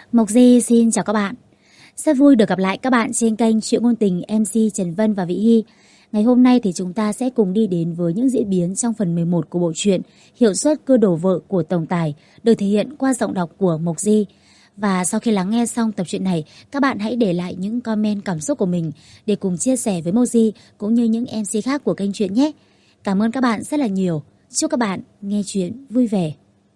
Mộc Di xin chào các bạn. Rất vui được gặp lại các bạn trên kênh Chuyện Ngôn Tình MC Trần Vân và Vĩ Hy. Ngày hôm nay thì chúng ta sẽ cùng đi đến với những diễn biến trong phần 11 của bộ truyện Hiệu suất cưa đổ vợ của tổng tài, được thể hiện qua giọng đọc của Mộc Di. Và sau khi lắng nghe xong tập truyện này, các bạn hãy để lại những comment cảm xúc của mình để cùng chia sẻ với Mộc Di cũng như những MC khác của kênh truyện nhé. Cảm ơn các bạn rất là nhiều. Chúc các bạn nghe chuyện vui vẻ.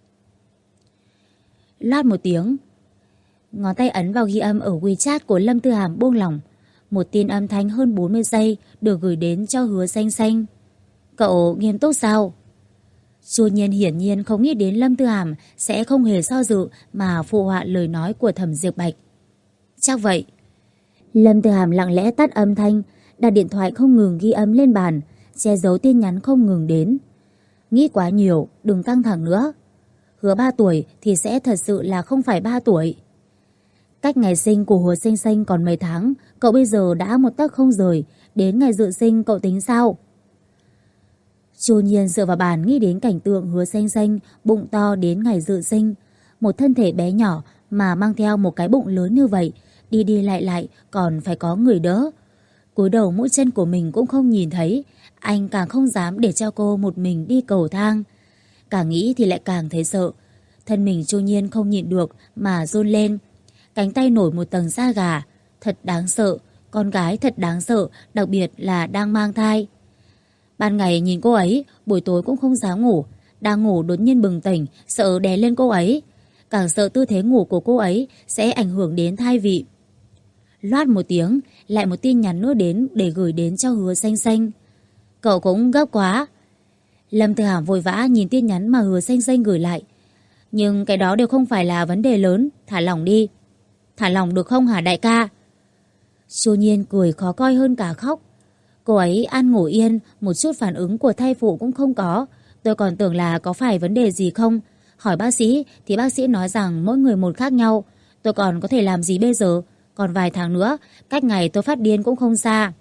Loát một tiếng, ngón tay ấn vào ghi âm ở WeChat của Lâm Tư Hàm buông lỏng. Một tin âm thanh hơn 40 giây được gửi đến cho Hứa Xanh Xanh. Cậu nghiêm túc sao? Chu Nhiên hiển nhiên không nghĩ đến Lâm Tư Hàm sẽ không hề do dự mà phụ họa lời nói của Thẩm Diệp Bạch. Chắc vậy. Lâm Tư Hàm lặng lẽ tắt âm thanh, đặt điện thoại không ngừng ghi âm lên bàn, che giấu tin nhắn không ngừng đến. Nghĩ quá nhiều, đừng căng thẳng nữa. Hứa 3 tuổi thì sẽ thật sự là không phải 3 tuổi. Cách ngày sinh của Hứa Xanh Xanh còn mấy tháng, cậu bây giờ đã một tấc không rời, đến ngày dự sinh cậu tính sao? Chu Nhiên dựa vào bàn nghĩ đến cảnh tượng Hứa Xanh Xanh bụng to đến ngày dự sinh, một thân thể bé nhỏ mà mang theo một cái bụng lớn như vậy, đi đi lại lại còn phải có người đỡ. Cúi đầu mũi chân của mình cũng không nhìn thấy, anh càng không dám để cho cô một mình đi cầu thang. Càng nghĩ thì lại càng thấy sợ. Thân mình Chu Nhiên không nhịn được mà run lên. Cánh tay nổi một tầng da gà. Thật đáng sợ. Con gái thật đáng sợ, đặc biệt là đang mang thai. Ban ngày nhìn cô ấy, buổi tối cũng không dám ngủ. Đang ngủ đột nhiên bừng tỉnh, sợ đè lên cô ấy. Càng sợ tư thế ngủ của cô ấy sẽ ảnh hưởng đến thai vị. Loát một tiếng, lại một tin nhắn nữa đến để gửi đến cho Hứa Xanh Xanh. Cậu cũng gấp quá. Lâm Tư Hàm vội vã nhìn tin nhắn mà Hứa Xanh Xanh gửi lại. Nhưng cái đó đều không phải là vấn đề lớn, thả lỏng đi. Thả lỏng được không hả đại ca? Chu Nhiên cười khó coi hơn cả khóc. Cô ấy ăn ngủ yên, một chút phản ứng của thai phụ cũng không có. Tôi còn tưởng là có phải vấn đề gì không. Hỏi bác sĩ thì bác sĩ nói rằng mỗi người một khác nhau. Tôi còn có thể làm gì bây giờ? Còn vài tháng nữa, cách ngày tôi phát điên cũng không xa.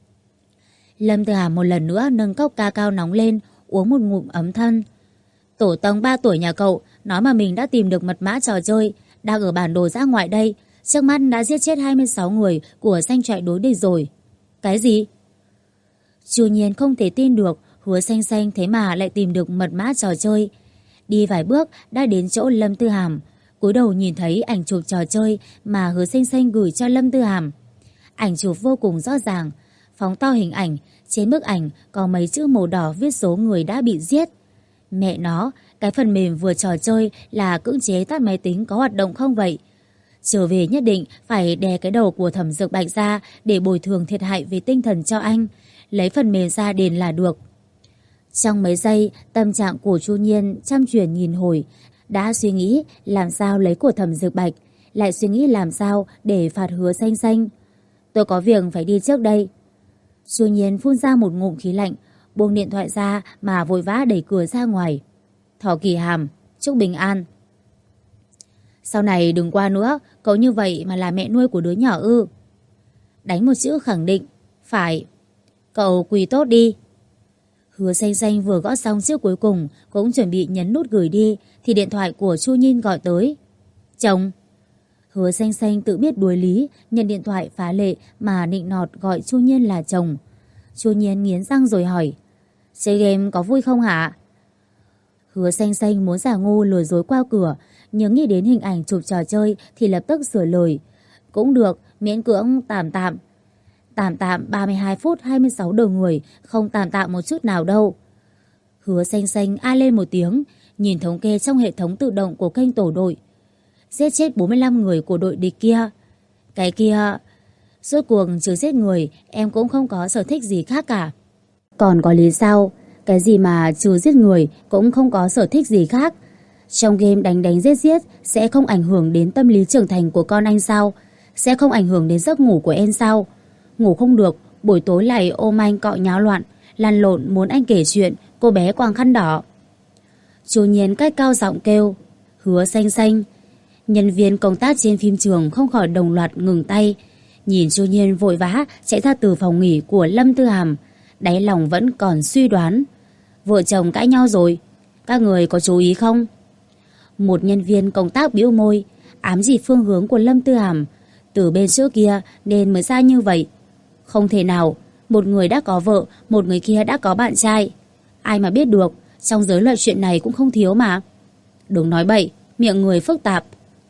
Lâm Tư Hàm một lần nữa nâng cốc ca cao nóng lên, uống một ngụm ấm thân. Tổ tông 3 tuổi nhà cậu nói mà mình đã tìm được mật mã trò chơi, đang ở bản đồ dã ngoại đây, trước mắt đã giết chết 26 người của danh trại đối địch rồi. Cái gì? Chu Nhiên không thể tin được Hứa Xanh Xanh thế mà lại tìm được mật mã trò chơi. Đi vài bước đã đến chỗ Lâm Tư Hàm, cúi đầu nhìn thấy ảnh chụp trò chơi mà Hứa Xanh Xanh gửi cho Lâm Tư Hàm. Ảnh chụp vô cùng rõ ràng, phóng to hình ảnh, trên bức ảnh có mấy chữ màu đỏ viết số người đã bị giết. Mẹ nó, cái phần mềm vừa trò chơi là cưỡng chế tắt máy tính có hoạt động không vậy? Trở về nhất định phải đè cái đầu của Thẩm Dược Bạch ra để bồi thường thiệt hại về tinh thần cho anh, lấy phần mềm ra đền là được. Trong mấy giây, tâm trạng của Chu Nhiên trăm chuyển nghìn hồi, đã suy nghĩ làm sao lấy của Thẩm Dược Bạch, lại suy nghĩ làm sao để phạt Hứa Xanh Xanh. Tôi có việc phải đi trước đây. Chu Nhiên phun ra một ngụm khí lạnh, buông điện thoại ra mà vội vã đẩy cửa ra ngoài. Thỏ Kỳ Hàm, chúc bình an. Sau này đừng qua nữa, cậu như vậy mà là mẹ nuôi của đứa nhỏ ư? Đánh một chữ khẳng định. Phải. Cậu quỳ tốt đi. Hứa Xanh Xanh vừa gõ xong chữ cuối cùng, cũng chuẩn bị nhấn nút gửi đi, thì điện thoại của Chu Nhiên gọi tới. Chồng. Hứa Xanh Xanh tự biết đuối lý, nhận điện thoại phá lệ mà nịnh nọt gọi Chu Nhiên là chồng. Chu Nhiên nghiến răng rồi hỏi, chơi game có vui không hả? Hứa Xanh Xanh muốn giả ngu lừa dối qua cửa, nhưng nghĩ đến hình ảnh chụp trò chơi thì lập tức sửa lời. Cũng được, miễn cưỡng tạm tạm. Tạm tạm 32 phút 26 đầu người, không tạm tạm một chút nào đâu. Hứa Xanh Xanh a lên một tiếng, nhìn thống kê trong hệ thống tự động của kênh tổ đội. Giết chết 45 người của đội địch kia. Cái kia, rốt cuộc trừ giết người, em cũng không có sở thích gì khác cả. Còn có lý sao? Cái gì mà trừ giết người cũng không có sở thích gì khác? Trong game đánh đánh giết giết sẽ không ảnh hưởng đến tâm lý trưởng thành của con anh sao? Sẽ không ảnh hưởng đến giấc ngủ của em sao? Ngủ không được, buổi tối lại ôm anh cọ nháo loạn, lăn lộn muốn anh kể chuyện cô bé quàng khăn đỏ. Chu Nhiên cách cao giọng kêu, Hứa Xanh Xanh. Nhân viên công tác trên phim trường không khỏi đồng loạt ngừng tay, nhìn Chu Nhiên vội vã chạy ra từ phòng nghỉ của Lâm Tư Hàm, đáy lòng vẫn còn suy đoán. Vợ chồng cãi nhau rồi, các người có chú ý không? Một nhân viên công tác bĩu môi, ám chỉ phương hướng của Lâm Tư Hàm. Từ bên trước kia nên mới ra như vậy. Không thể nào, một người đã có vợ, một người kia đã có bạn trai. Ai mà biết được, trong giới loại chuyện này cũng không thiếu mà. Đừng nói bậy, miệng người phức tạp.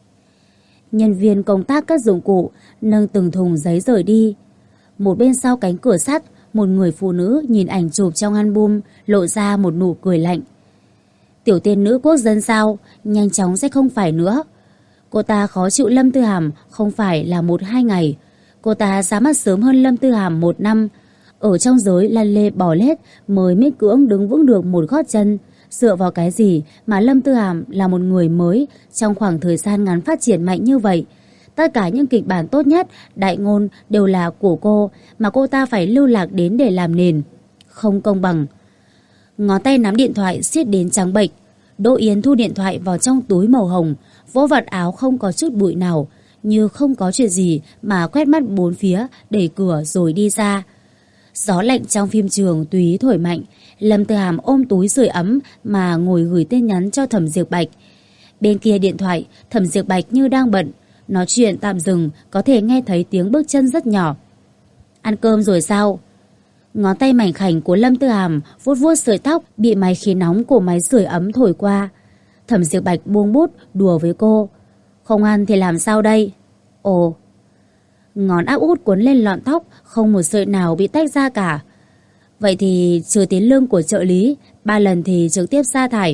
Nhân viên công tác cất dụng cụ, nâng từng thùng giấy rời đi. Một bên sau cánh cửa sắt, một người phụ nữ nhìn ảnh chụp trong album, lộ ra một nụ cười lạnh. Tiểu tiên nữ quốc dân sao, nhanh chóng sẽ không phải nữa. Cô ta khó chịu Lâm Tư Hàm không phải là 1-2 ngày. Cô ta ra mắt sớm hơn Lâm Tư Hàm 1 năm. Ở trong giới lăn lê bò lết mới miễn cưỡng đứng vững được một gót chân. Dựa vào cái gì mà Lâm Tư Hàm là một người mới trong khoảng thời gian ngắn phát triển mạnh như vậy? Tất cả những kịch bản tốt nhất, đại ngôn đều là của cô mà cô ta phải lưu lạc đến để làm nền. Không công bằng. Ngón tay nắm điện thoại siết đến trắng bệch. Đỗ Yến thu điện thoại vào trong túi màu hồng, vỗ vạt áo không có chút bụi nào, như không có chuyện gì mà quét mắt bốn phía, đẩy cửa rồi đi ra. Gió lạnh trong phim trường tùy ý thổi mạnh. Lâm Tư Hàm ôm túi sưởi ấm mà ngồi gửi tin nhắn cho Thẩm Diệp Bạch. Bên kia điện thoại, Thẩm Diệp Bạch như đang bận, nói chuyện tạm dừng, có thể nghe thấy tiếng bước chân rất nhỏ. Ăn cơm rồi sao? Ngón tay mảnh khảnh của Lâm Tư Hàm vuốt vuốt sợi tóc bị máy khí nóng của máy sưởi ấm thổi qua. Thẩm Diệp Bạch buông bút đùa với cô. Không ăn thì làm sao đây? Ồ. Ngón áp út cuốn lên lọn tóc, không một sợi nào bị tách ra cả. Vậy thì trừ tiền lương của trợ lý, 3 lần thì trực tiếp sa thải.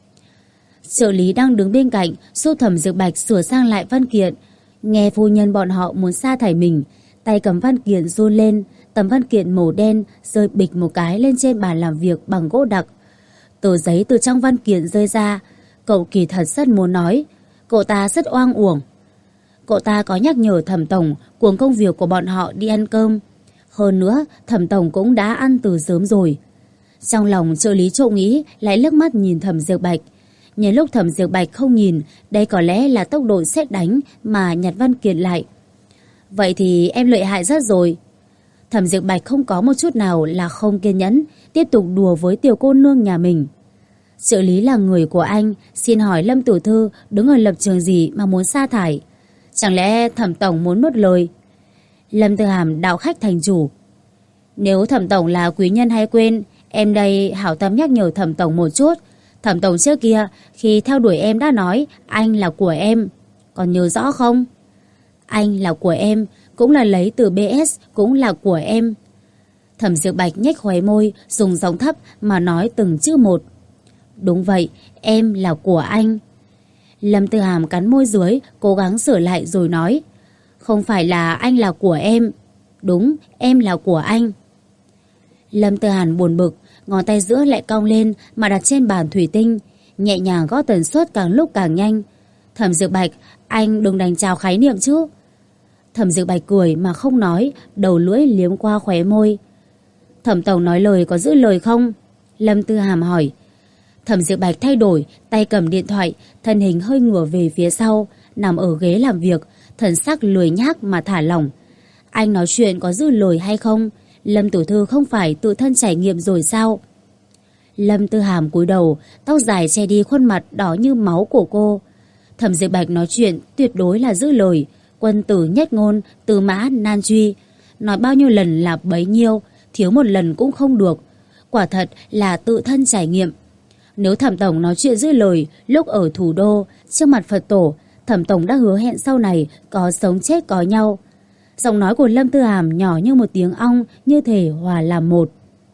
Trợ lý đang đứng bên cạnh giúp Thẩm Diệp Bạch sửa sang lại văn kiện. Nghe phu nhân bọn họ muốn sa thải mình, tay cầm văn kiện run lên. Tấm văn kiện màu đen rơi bịch một cái lên trên bàn làm việc bằng gỗ đặc. Tờ giấy từ trong văn kiện rơi ra. Cậu kỳ thật rất muốn nói, cậu ta rất oang uổng. Cậu ta có nhắc nhở Thẩm tổng cuồng công việc của bọn họ đi ăn cơm. Hơn nữa, Thẩm tổng cũng đã ăn từ sớm rồi. Trong lòng trợ lý trộm nghĩ, lại liếc mắt nhìn Thẩm Diệp Bạch. Nhân lúc Thẩm Diệp Bạch không nhìn, đây có lẽ là tốc độ sét đánh mà nhặt văn kiện lại. Vậy thì em lợi hại rất rồi. Thẩm Diệp Bạch không có một chút nào là không kiên nhẫn, tiếp tục đùa với tiểu cô nương nhà mình. Trợ lý là người của anh, xin hỏi Lâm tiểu thư đứng ở lập trường gì mà muốn sa thải? Chẳng lẽ Thẩm tổng muốn nuốt lời? Lâm Tư Hàm đạo khách thành chủ. Nếu Thẩm tổng là quý nhân hay quên, em đây hảo tâm nhắc nhở Thẩm tổng một chút. Thẩm tổng trước kia khi theo đuổi em đã nói anh là của em, còn nhớ rõ không? Anh là của em, cũng là lấy từ BS, cũng là của em. Thẩm Diệp Bạch nhếch khóe môi, dùng giọng thấp mà nói từng chữ một. Đúng vậy, em là của anh. Lâm Tư Hàm cắn môi dưới, cố gắng sửa lại rồi nói. Không phải là anh là của em. Đúng, em là của anh. Lâm Tư Hàn buồn bực, ngón tay giữa lại cong lên mà đặt trên bàn thủy tinh, nhẹ nhàng gõ tần suất càng lúc càng nhanh. Thẩm Diệp Bạch, anh đừng đánh trao khái niệm chứ. Thẩm Diệp Bạch cười mà không nói, đầu lưỡi liếm qua khóe môi. Thẩm tổng nói lời có giữ lời không? Lâm Tư Hàm hỏi. Thẩm Diệp Bạch thay đổi, tay cầm điện thoại, thân hình hơi ngửa về phía sau, nằm ở ghế làm việc, thần sắc lười nhác mà thả lỏng. Anh nói chuyện có giữ lời hay không? Lâm tiểu thư không phải tự thân trải nghiệm rồi sao? Lâm Tư Hàm cúi đầu, tóc dài che đi khuôn mặt đỏ như máu của cô. Thẩm Diệp Bạch nói chuyện tuyệt đối là giữ lời, quân tử nhất ngôn, từ mã nan truy. Nói bao nhiêu lần là bấy nhiêu, thiếu một lần cũng không được. Quả thật là tự thân trải nghiệm. Nếu Thẩm tổng nói chuyện giữ lời lúc ở thủ đô, trước mặt Phật tổ, Thẩm tổng đã hứa hẹn sau này có sống chết có nhau. Giọng nói của Lâm Tư Hàm nhỏ như một tiếng ong, như thể hòa làm một.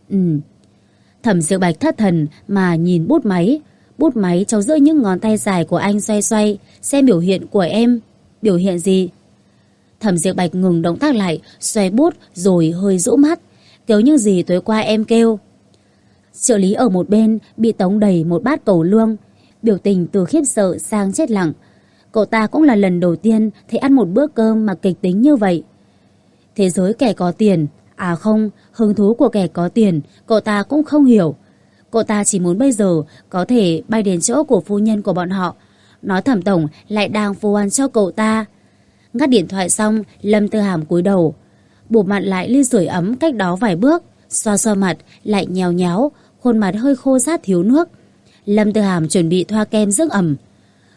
Thẩm Diệp Bạch thất thần mà nhìn bút máy. Bút máy trong giữa những ngón tay dài của anh xoay xoay, xem biểu hiện của em. Biểu hiện gì? Thẩm Diệp Bạch ngừng động tác lại, xoay bút rồi hơi rũ mắt. Kiểu như gì tối qua em kêu. Trợ lý ở một bên bị tống đầy một bát cẩu lương, biểu tình từ khiếp sợ sang chết lặng. Cậu ta cũng là lần đầu tiên thấy ăn một bữa cơm mà kịch tính như vậy. Thế giới kẻ có tiền, à không, hứng thú của kẻ có tiền, cậu ta cũng không hiểu. Cậu ta chỉ muốn bây giờ có thể bay đến chỗ của phu nhân của bọn họ, nói Thẩm tổng lại đang phô ăn cho cậu ta. Ngắt điện thoại xong, Lâm Tư Hàm cúi đầu, bụp mặt lại ly sưởi ấm cách đó vài bước, xoa xoa mặt, lại nhéo nhéo, khuôn mặt hơi khô rát thiếu nước. Lâm Tư Hàm chuẩn bị thoa kem dưỡng ẩm.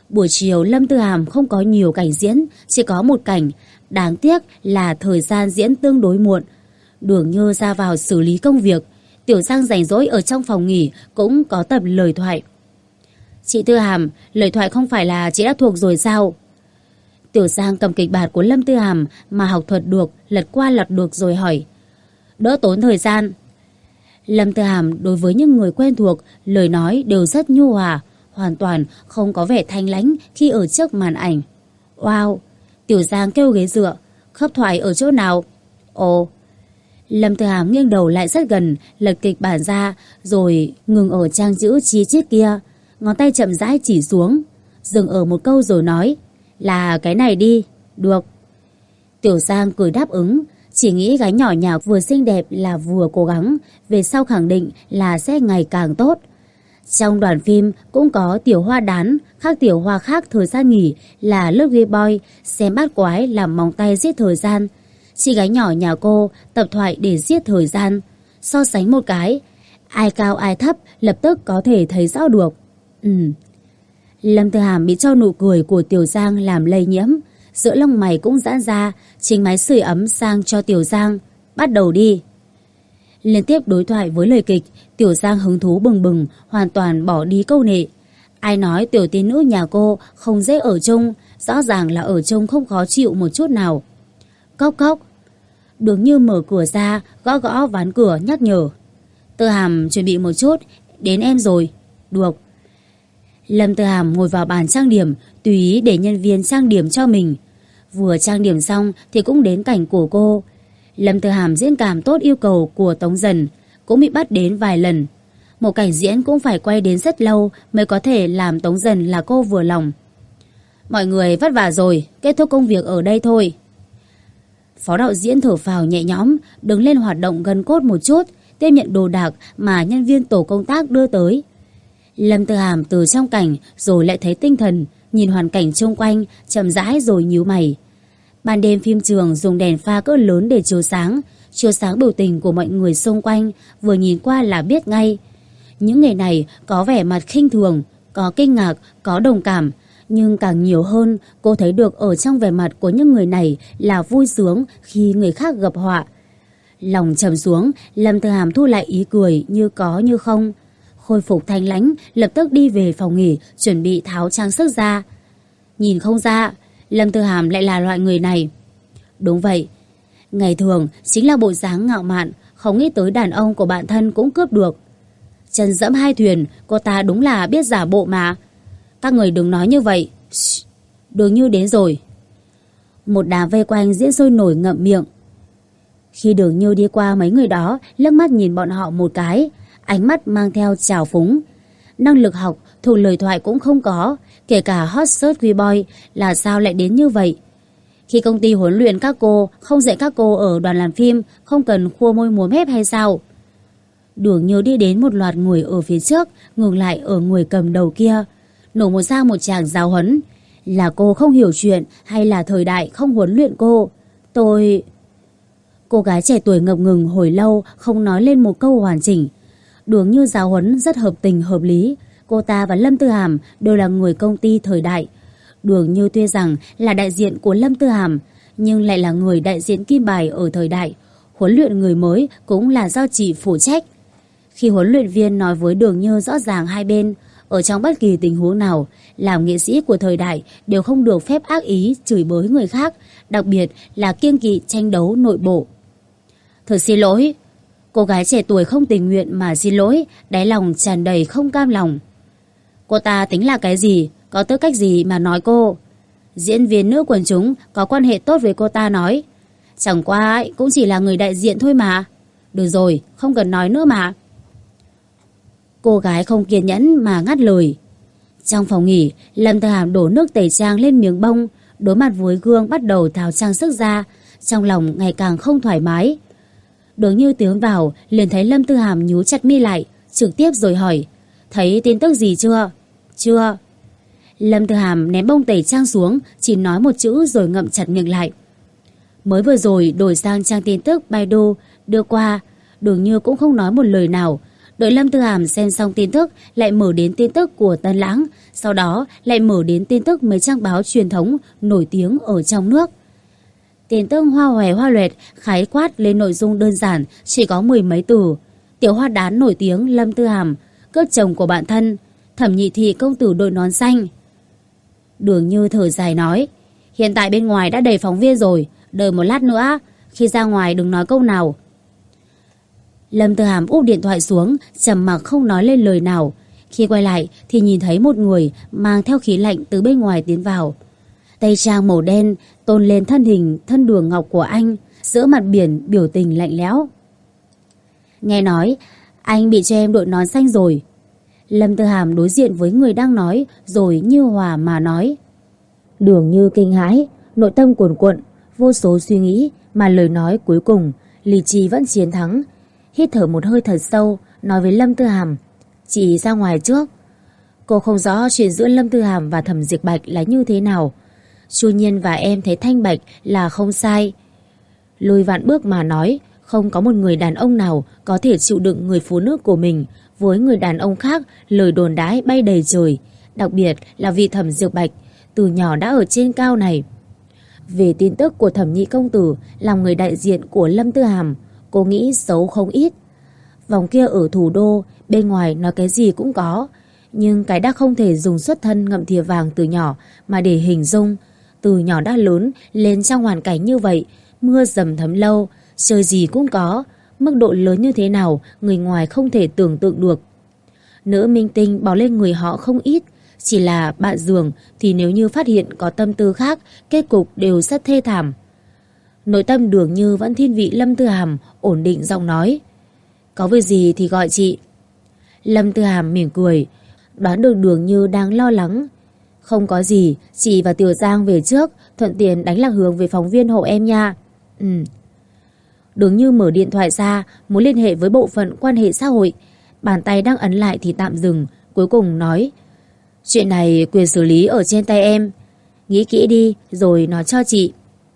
Buổi chiều Lâm Tư Hàm không có nhiều cảnh diễn, chỉ có một cảnh. Đáng tiếc là thời gian diễn tương đối muộn. Đường Như ra vào xử lý công việc. Tiểu Giang rảnh rỗi ở trong phòng nghỉ cũng có tập lời thoại. Chị Tư Hàm, lời thoại không phải là chị đã thuộc rồi sao? Tiểu Giang cầm kịch bản của Lâm Tư Hàm mà học thuật được, lật qua lật được rồi hỏi. Đỡ tốn thời gian. Lâm Tư Hàm đối với những người quen thuộc, lời nói đều rất nhu hòa, hoàn toàn không có vẻ thanh lãnh khi ở trước màn ảnh. Wow! Tiểu Giang kêu ghế dựa. Khớp thoại ở chỗ nào? Ồ! Lâm Tư Hàm nghiêng đầu lại rất gần, lật kịch bản ra, rồi ngừng ở trang chữ chi chít kia. Ngón tay chậm rãi chỉ xuống, dừng ở một câu rồi nói. Là cái này đi. Được. Tiểu Giang cười đáp ứng. Chỉ nghĩ gái nhỏ nhạc vừa xinh đẹp là vừa cố gắng, về sau khẳng định là sẽ ngày càng tốt. Trong đoàn phim cũng có tiểu hoa đán, khác tiểu hoa khác thời gian nghỉ là lớp gay boy, xem bát quái làm móng tay giết thời gian. Chị gái nhỏ nhà cô tập thoại để giết thời gian. So sánh một cái, ai cao ai thấp lập tức có thể thấy rõ được. Lâm Tư Hàm bị cho nụ cười của Tiểu Giang làm lây nhiễm. Giữa lông mày cũng giãn ra, chính máy sưởi ấm sang cho Tiểu Giang. Bắt đầu đi. Liên tiếp đối thoại với lời kịch, Tiểu Giang hứng thú bừng bừng, hoàn toàn bỏ đi câu nệ. Ai nói tiểu tiên nữ nhà cô không dễ ở chung, rõ ràng là ở chung không khó chịu một chút nào. Cốc cốc. Đường Như mở cửa ra, gõ gõ ván cửa nhắc nhở. Tư Hàm chuẩn bị một chút, đến em rồi. Được. Lâm Tư Hàm ngồi vào bàn trang điểm, tùy ý để nhân viên trang điểm cho mình. Vừa trang điểm xong thì cũng đến cảnh của cô. Lâm Tư Hàm diễn cảm tốt yêu cầu của Tống Dần, cũng bị bắt đến vài lần. Một cảnh diễn cũng phải quay đến rất lâu mới có thể làm Tống Dần là cô vừa lòng. Mọi người vất vả rồi, kết thúc công việc ở đây thôi. Phó đạo diễn thở phào nhẹ nhõm, đứng lên hoạt động gân cốt một chút, tiếp nhận đồ đạc mà nhân viên tổ công tác đưa tới. Lâm Tư Hàm từ trong cảnh rồi lại thấy tinh thần, nhìn hoàn cảnh xung quanh, chậm rãi rồi nhíu mày. Ban đêm phim trường dùng đèn pha cỡ lớn để chiếu sáng biểu tình của mọi người xung quanh, vừa nhìn qua là biết ngay. Những người này có vẻ mặt khinh thường, có kinh ngạc, có đồng cảm, nhưng càng nhiều hơn cô thấy được ở trong vẻ mặt của những người này là vui sướng khi người khác gặp họa. Lòng trầm xuống, Lâm Tư Hàm thu lại ý cười như có như không. Khôi phục thanh lãnh, lập tức đi về phòng nghỉ, chuẩn bị tháo trang sức ra. Nhìn không ra, Lâm Tư Hàm lại là loại người này. Đúng vậy, ngày thường chính là bộ dáng ngạo mạn, không nghĩ tới đàn ông của bạn thân cũng cướp được. Chân dẫm hai thuyền, cô ta đúng là biết giả bộ mà. Các người đừng nói như vậy. Đường Như đến rồi. Một đám vây quanh diễn sôi nổi ngậm miệng. Khi Đường Như đi qua mấy người đó, liếc mắt nhìn bọn họ một cái, ánh mắt mang theo trào phúng. Năng lực học, thuộc lời thoại cũng không có, kể cả hot search boy là sao lại đến như vậy. Khi công ty huấn luyện các cô không dạy các cô ở đoàn làm phim không cần khua môi múa mép hay sao? Đường Như đi đến một loạt người ở phía trước, ngừng lại ở người cầm đầu kia, nổ một tràng giáo huấn. Là cô không hiểu chuyện hay là thời đại không huấn luyện cô? Cô gái trẻ tuổi ngập ngừng hồi lâu không nói lên một câu hoàn chỉnh. Đường Như giáo huấn rất hợp tình hợp lý. Cô ta và Lâm Tư Hàm đều là người công ty thời đại. Đường Như tuy rằng là đại diện của Lâm Tư Hàm, nhưng lại là người đại diện kim bài ở thời đại. Huấn luyện người mới cũng là do chị phụ trách. Khi huấn luyện viên nói với Đường Như rõ ràng hai bên, ở trong bất kỳ tình huống nào, làm nghệ sĩ của thời đại đều không được phép ác ý chửi bới người khác, đặc biệt là kiêng kỵ tranh đấu nội bộ. Thật xin lỗi. Cô gái trẻ tuổi không tình nguyện mà xin lỗi, đáy lòng tràn đầy không cam lòng. Cô ta tính là cái gì, có tư cách gì mà nói cô? Diễn viên nữ quần chúng có quan hệ tốt với cô ta nói. Chẳng qua ấy, cũng chỉ là người đại diện thôi mà. Được rồi, không cần nói nữa mà. Cô gái không kiên nhẫn mà ngắt lời. Trong phòng nghỉ, Lâm Tư Hàm đổ nước tẩy trang lên miếng bông, đối mặt với gương bắt đầu tháo trang sức ra, trong lòng ngày càng không thoải mái. Đường Như tiến vào, liền thấy Lâm Tư Hàm nhíu chặt mi lại, trực tiếp rồi hỏi, thấy tin tức gì chưa? Chưa. Lâm Tư Hàm ném bông tẩy trang xuống, chỉ nói một chữ rồi ngậm chặt miệng lại. Mới vừa rồi đổi sang trang tin tức Baidu đưa qua, Đường Như cũng không nói một lời nào, Đợi Lâm Tư Hàm xem xong tin tức, lại mở đến tin tức của Tân Lãng, sau đó lại mở đến tin tức mấy trang báo truyền thống nổi tiếng ở trong nước. Tin tức hoa hòe hoa loẹt, khái quát lên nội dung đơn giản, chỉ có mười mấy từ. Tiểu hoa đán nổi tiếng Lâm Tư Hàm, cướp chồng của bạn thân, Thẩm Nhị Thị công tử đội nón xanh. Đường Như thở dài nói, hiện tại bên ngoài đã đầy phóng viên rồi, đợi một lát nữa, khi ra ngoài đừng nói câu nào. Lâm Tư Hàm úp điện thoại xuống, trầm mặc không nói lên lời nào. Khi quay lại thì nhìn thấy một người mang theo khí lạnh từ bên ngoài tiến vào. Tây trang màu đen tôn lên thân hình thân đường ngọc của anh, giữa mặt biển biểu tình lạnh lẽo. Nghe nói anh bị cho em đội nón xanh rồi. Lâm Tư Hàm đối diện với người đang nói rồi như hòa mà nói. Đường Như kinh hãi, nội tâm cuồn cuộn, vô số suy nghĩ mà lời nói cuối cùng lý trí vẫn chiến thắng. Hít thở một hơi thật sâu, nói với Lâm Tư Hàm, chị ra ngoài trước. Cô không rõ chuyện giữa Lâm Tư Hàm và Thẩm Diệp Bạch là như thế nào. Chu Nhiên và em thấy thanh bạch là không sai. Lùi vạn bước mà nói, không có một người đàn ông nào có thể chịu đựng người phụ nữ của mình với người đàn ông khác lời đồn đãi bay đầy trời, đặc biệt là vì Thẩm Diệp Bạch từ nhỏ đã ở trên cao này. Về tin tức của Thẩm Nhị công tử làm người đại diện của Lâm Tư Hàm, cô nghĩ xấu không ít. Vòng kia ở thủ đô, bên ngoài nói cái gì cũng có, nhưng cái đã không thể dùng xuất thân ngậm thìa vàng từ nhỏ mà để hình dung. Từ nhỏ đã lớn lên trong hoàn cảnh như vậy, mưa dầm thấm lâu, trời gì cũng có, mức độ lớn như thế nào người ngoài không thể tưởng tượng được. Nữ minh tinh bỏ lên người họ không ít, chỉ là bạn giường thì nếu như phát hiện có tâm tư khác, kết cục đều rất thê thảm. Nội tâm Đường Như vẫn thiên vị Lâm Tư Hàm, ổn định giọng nói, có việc gì thì gọi chị. Lâm Tư Hàm mỉm cười, đoán được Đường Như đang lo lắng. Không có gì, chị và Tiểu Giang về trước, thuận tiện đánh lạc hướng về phóng viên hộ em nha. Đường Như mở điện thoại ra, muốn liên hệ với bộ phận quan hệ xã hội. Bàn tay đang ấn lại thì tạm dừng, cuối cùng nói, chuyện này quyền xử lý ở trên tay em. Nghĩ kỹ đi rồi nói cho chị.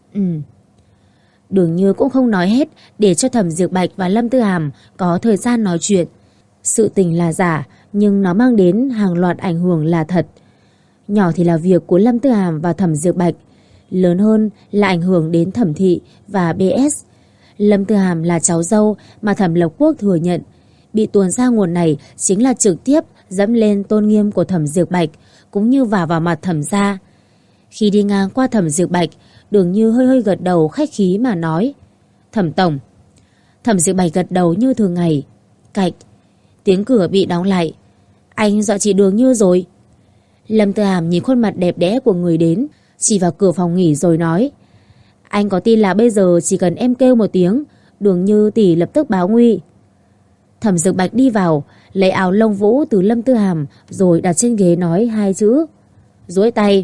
Đường Như cũng không nói hết, để cho Thẩm Diệp Bạch và Lâm Tư Hàm có thời gian nói chuyện. Sự tình là giả, nhưng nó mang đến hàng loạt ảnh hưởng là thật. Nhỏ thì là việc của Lâm Tư Hàm và Thẩm Diệp Bạch, lớn hơn là ảnh hưởng đến Thẩm Thị và BS. Lâm Tư Hàm là cháu dâu mà Thẩm Lộc Quốc thừa nhận. Bị tuồn ra nguồn này chính là trực tiếp dẫm lên tôn nghiêm của Thẩm Diệp Bạch, cũng như vào mặt Thẩm gia. Khi đi ngang qua Thẩm Diệp Bạch, Đường Như hơi gật đầu khách khí mà nói, Thẩm tổng. Thẩm Diệp Bạch gật đầu như thường ngày. Cạch, tiếng cửa bị đóng lại. Anh dọa chị Đường Như rồi. Lâm Tư Hàm nhìn khuôn mặt đẹp đẽ của người đến, chỉ vào cửa phòng nghỉ rồi nói, anh có tin là bây giờ chỉ cần em kêu một tiếng, Đường Như tỷ lập tức báo nguy. Thẩm Diệp Bạch đi vào, lấy áo lông vũ từ Lâm Tư Hàm rồi đặt trên ghế nói hai chữ, duỗi tay.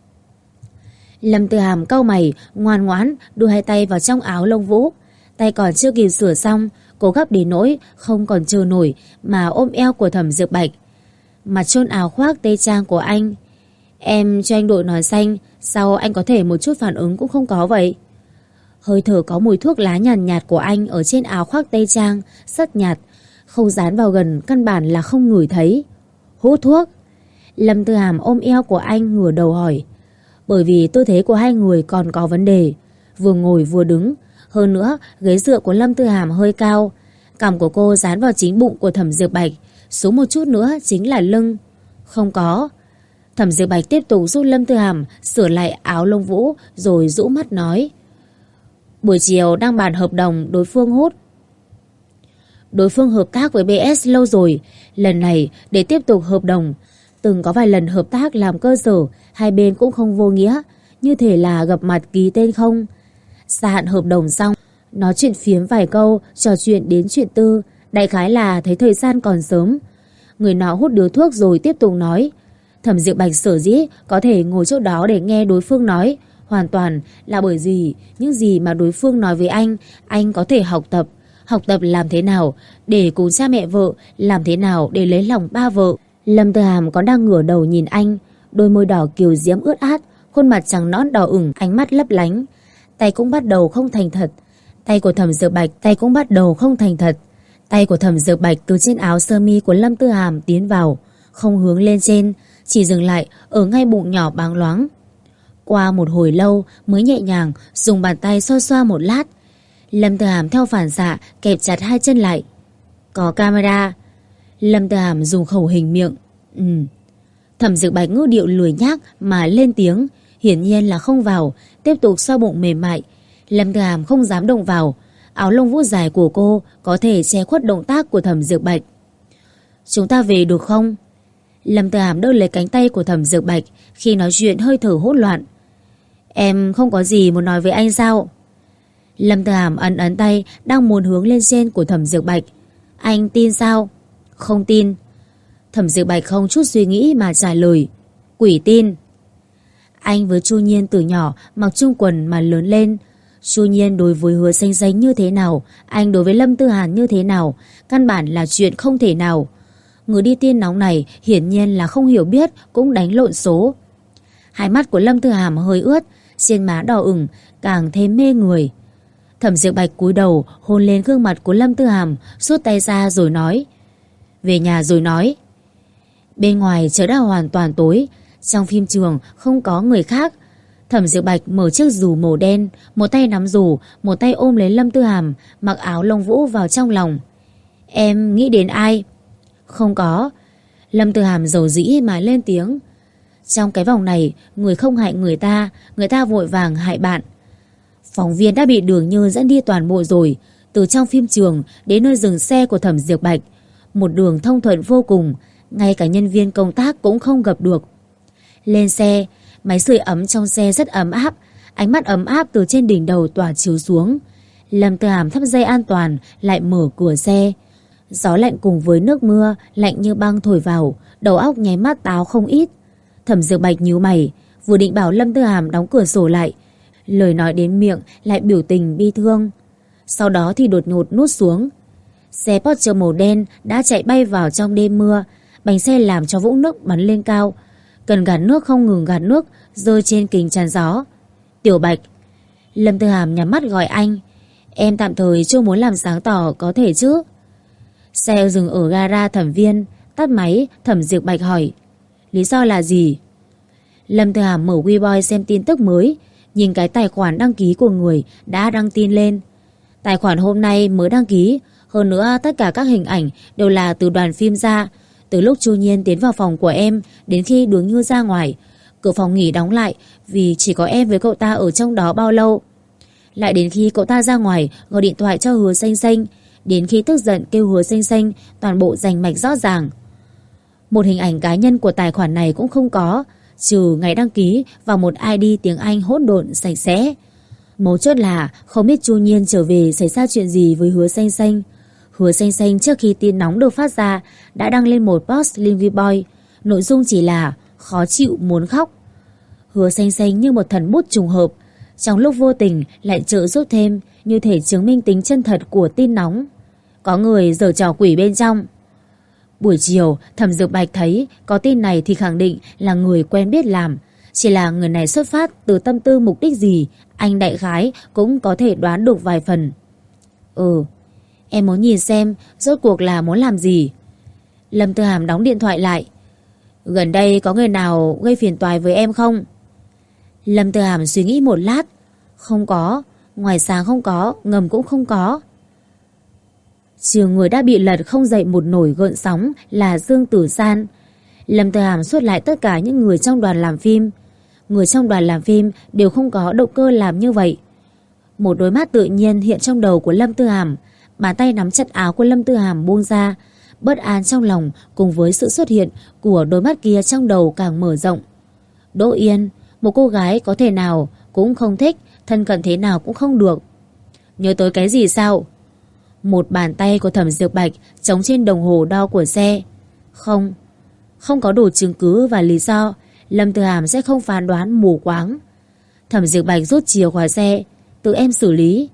Lâm Tư Hàm cau mày, ngoan ngoãn đưa hai tay vào trong áo lông vũ. Tay còn chưa kịp sửa xong, cô gấp đến nỗi không còn chờ nổi mà ôm eo của Thẩm Diệp Bạch. Mặt chôn áo khoác tây trang của anh. Em cho anh đội nón xanh, sao anh có thể một chút phản ứng cũng không có vậy? Hơi thở có mùi thuốc lá nhàn nhạt của anh ở trên áo khoác tây trang, rất nhạt, không dán vào gần, căn bản là không ngửi thấy. Hút thuốc? Lâm Tư Hàm ôm eo của anh ngửa đầu hỏi. Bởi vì tư thế của hai người còn có vấn đề, vừa ngồi vừa đứng. Hơn nữa, ghế dựa của Lâm Tư Hàm hơi cao, cằm của cô dán vào chính bụng của Thẩm Diệp Bạch, xuống một chút nữa chính là lưng. Không có. Thẩm Diệp Bạch tiếp tục giúp Lâm Tư Hàm sửa lại áo lông vũ rồi rũ mắt nói, buổi chiều đang bàn hợp đồng đối phương hút. Đối phương hợp tác với BS lâu rồi, lần này để tiếp tục hợp đồng. Từng có vài lần hợp tác làm cơ sở, hai bên cũng không vô nghĩa, như thể là gặp mặt ký tên không. Gia hạn hợp đồng xong, nói chuyện phiếm vài câu, trò chuyện đến chuyện tư, đại khái là thấy thời gian còn sớm. Người nọ hút điếu thuốc rồi tiếp tục nói. Thẩm Diệp Bạch sở dĩ có thể ngồi chỗ đó để nghe đối phương nói, hoàn toàn là bởi vì những gì mà đối phương nói với anh có thể học tập. Học tập làm thế nào để cùng cha mẹ vợ, làm thế nào để lấy lòng ba vợ. Lâm Tư Hàm còn đang ngửa đầu nhìn anh, đôi môi đỏ kiều diễm ướt át, khuôn mặt trắng nõn đỏ ửng, ánh mắt lấp lánh. Tay cũng bắt đầu không thành thật. Tay của Thẩm Diệp Bạch cũng bắt đầu không thành thật. Tay của Thẩm Dược Bạch từ trên áo sơ mi của Lâm Tư Hàm tiến vào, không hướng lên trên, chỉ dừng lại ở ngay bụng nhỏ báng loáng. Qua một hồi lâu mới nhẹ nhàng dùng bàn tay xoa xoa một lát. Lâm Tư Hàm theo phản xạ kẹp chặt hai chân lại. Có camera. Lâm Tư Hàm dùng khẩu hình miệng. Thẩm Dược Bạch ngữ điệu lười nhác mà lên tiếng, hiển nhiên là không vào, tiếp tục xoa bụng mềm mại. Lâm Tư Hàm không dám động vào, áo lông vũ dài của cô có thể che khuất động tác của Thẩm Dược Bạch. Chúng ta về được không? Lâm Tư Hàm đỡ lấy cánh tay của Thẩm Dược Bạch, khi nói chuyện hơi thở hỗn loạn. Em không có gì muốn nói với anh sao? Lâm Tư Hàm ấn ấn tay đang muốn hướng lên trên của Thẩm Dược Bạch. Anh tin sao? Không tin. Thẩm Dược Bạch không chút suy nghĩ mà trả lời. Quỷ tin. Anh với Chu Nhiên từ nhỏ mặc chung quần mà lớn lên. Chu Nhiên đối với Hứa Xanh Xanh như thế nào, anh đối với Lâm Tư Hàn như thế nào, căn bản là chuyện không thể nào. Người đi tiên nóng này hiển nhiên là không hiểu biết, cũng đánh lộn số. Hai mắt của Lâm Tư Hàm hơi ướt, trên má đỏ ửng, càng thêm mê người. Thẩm Dược Bạch cúi đầu hôn lên gương mặt của Lâm Tư Hàm, rút tay ra rồi nói. Về nhà rồi nói. Bên ngoài trời đã hoàn toàn tối, trong phim trường không có người khác. Thẩm Dược Bạch mở chiếc dù màu đen, một tay nắm dù, một tay ôm lấy Lâm Tư Hàm, mặc áo lông vũ vào trong lòng. Em nghĩ đến ai? Không có. Lâm Tư Hàm dầu dĩ mà lên tiếng. Trong cái vòng này, người không hại người ta vội vàng hại bạn. Phóng viên đã bị Đường Như dẫn đi toàn bộ rồi, từ trong phim trường đến nơi dừng xe của Thẩm Dược Bạch. Một đường thông thuận vô cùng, ngay cả nhân viên công tác cũng không gặp được. Lên xe, máy sưởi ấm trong xe rất ấm áp, ánh mắt ấm áp từ trên đỉnh đầu tỏa chiếu xuống. Lâm Tư Hàm thắt dây an toàn, lại mở cửa xe. Gió lạnh cùng với nước mưa lạnh như băng thổi vào, đầu óc nháy mắt táo không ít. Thẩm Dược Bạch nhíu mày, vừa định bảo Lâm Tư Hàm đóng cửa sổ lại, lời nói đến miệng lại biểu tình bi thương. Sau đó thì đột ngột nuốt xuống. Xe Porsche màu đen đã chạy bay vào trong đêm mưa, bánh xe làm cho vũng nước bắn lên cao. Cần gạt nước không ngừng gạt nước, rơi trên kính chắn gió. Tiểu Bạch. Lâm Tư Hàm nhắm mắt gọi anh. Em tạm thời chưa muốn làm sáng tỏ, có thể chứ? Xe dừng ở gara Thẩm Viên, tắt máy. Thẩm Dược Bạch hỏi. Lý do là gì? Lâm Tư Hàm mở Weibo xem tin tức mới, nhìn cái tài khoản đăng ký của người đã đăng tin lên. Tài khoản hôm nay mới đăng ký, hơn nữa tất cả các hình ảnh đều là từ đoàn phim ra. Từ lúc Chu Nhiên tiến vào phòng của em đến khi Đường Như ra ngoài, cửa phòng nghỉ đóng lại vì chỉ có em với cậu ta ở trong đó bao lâu. Lại đến khi cậu ta ra ngoài gọi điện thoại cho Hứa Xanh Xanh, đến khi tức giận kêu Hứa Xanh Xanh, toàn bộ rành mạch rõ ràng. Một hình ảnh cá nhân của tài khoản này cũng không có, trừ ngày đăng ký và một ID tiếng Anh hỗn độn sạch sẽ. Mấu chốt là không biết Chu Nhiên trở về xảy ra chuyện gì với Hứa Xanh Xanh. Hứa Xanh Xanh trước khi tin nóng được phát ra đã đăng lên một post lên Weibo, nội dung chỉ là khó chịu muốn khóc. Hứa Xanh Xanh như một thần bút trùng hợp, trong lúc vô tình lại trợ giúp thêm, như thể chứng minh tính chân thật của tin nóng. Có người giở trò quỷ bên trong. Buổi chiều, Thẩm Dược Bạch thấy có tin này thì khẳng định là người quen biết làm. Chỉ là người này xuất phát từ tâm tư mục đích gì, anh đại khái cũng có thể đoán được vài phần. Em muốn nhìn xem rốt cuộc là muốn làm gì. Lâm Tư Hàm đóng điện thoại lại. Gần đây có người nào gây phiền toái với em không? Lâm Tư Hàm suy nghĩ một lát. Không có, ngoài sáng không có, ngầm cũng không có. Trường người đã bị lật không dậy một nổi gợn sóng là Dương Tử San. Lâm Tư Hàm xuất lại tất cả những người trong đoàn làm phim. Người trong đoàn làm phim đều không có động cơ làm như vậy. Một đôi mắt tự nhiên hiện trong đầu của Lâm Tư Hàm. Bàn tay nắm chặt áo của Lâm Tư Hàm buông ra. Bất an trong lòng cùng với sự xuất hiện của đôi mắt kia trong đầu càng mở rộng. Đỗ Yên, một cô gái có thể nào cũng không thích, thân cận thế nào cũng không được. Nhớ tới cái gì sao? Một bàn tay của Thẩm Dược Bạch chống trên đồng hồ đo của xe. Không có đủ chứng cứ và lý do, Lâm Tư Hàm sẽ không phán đoán mù quáng. Thẩm Dược Bạch rút chìa khóa xe. Tự em xử lý.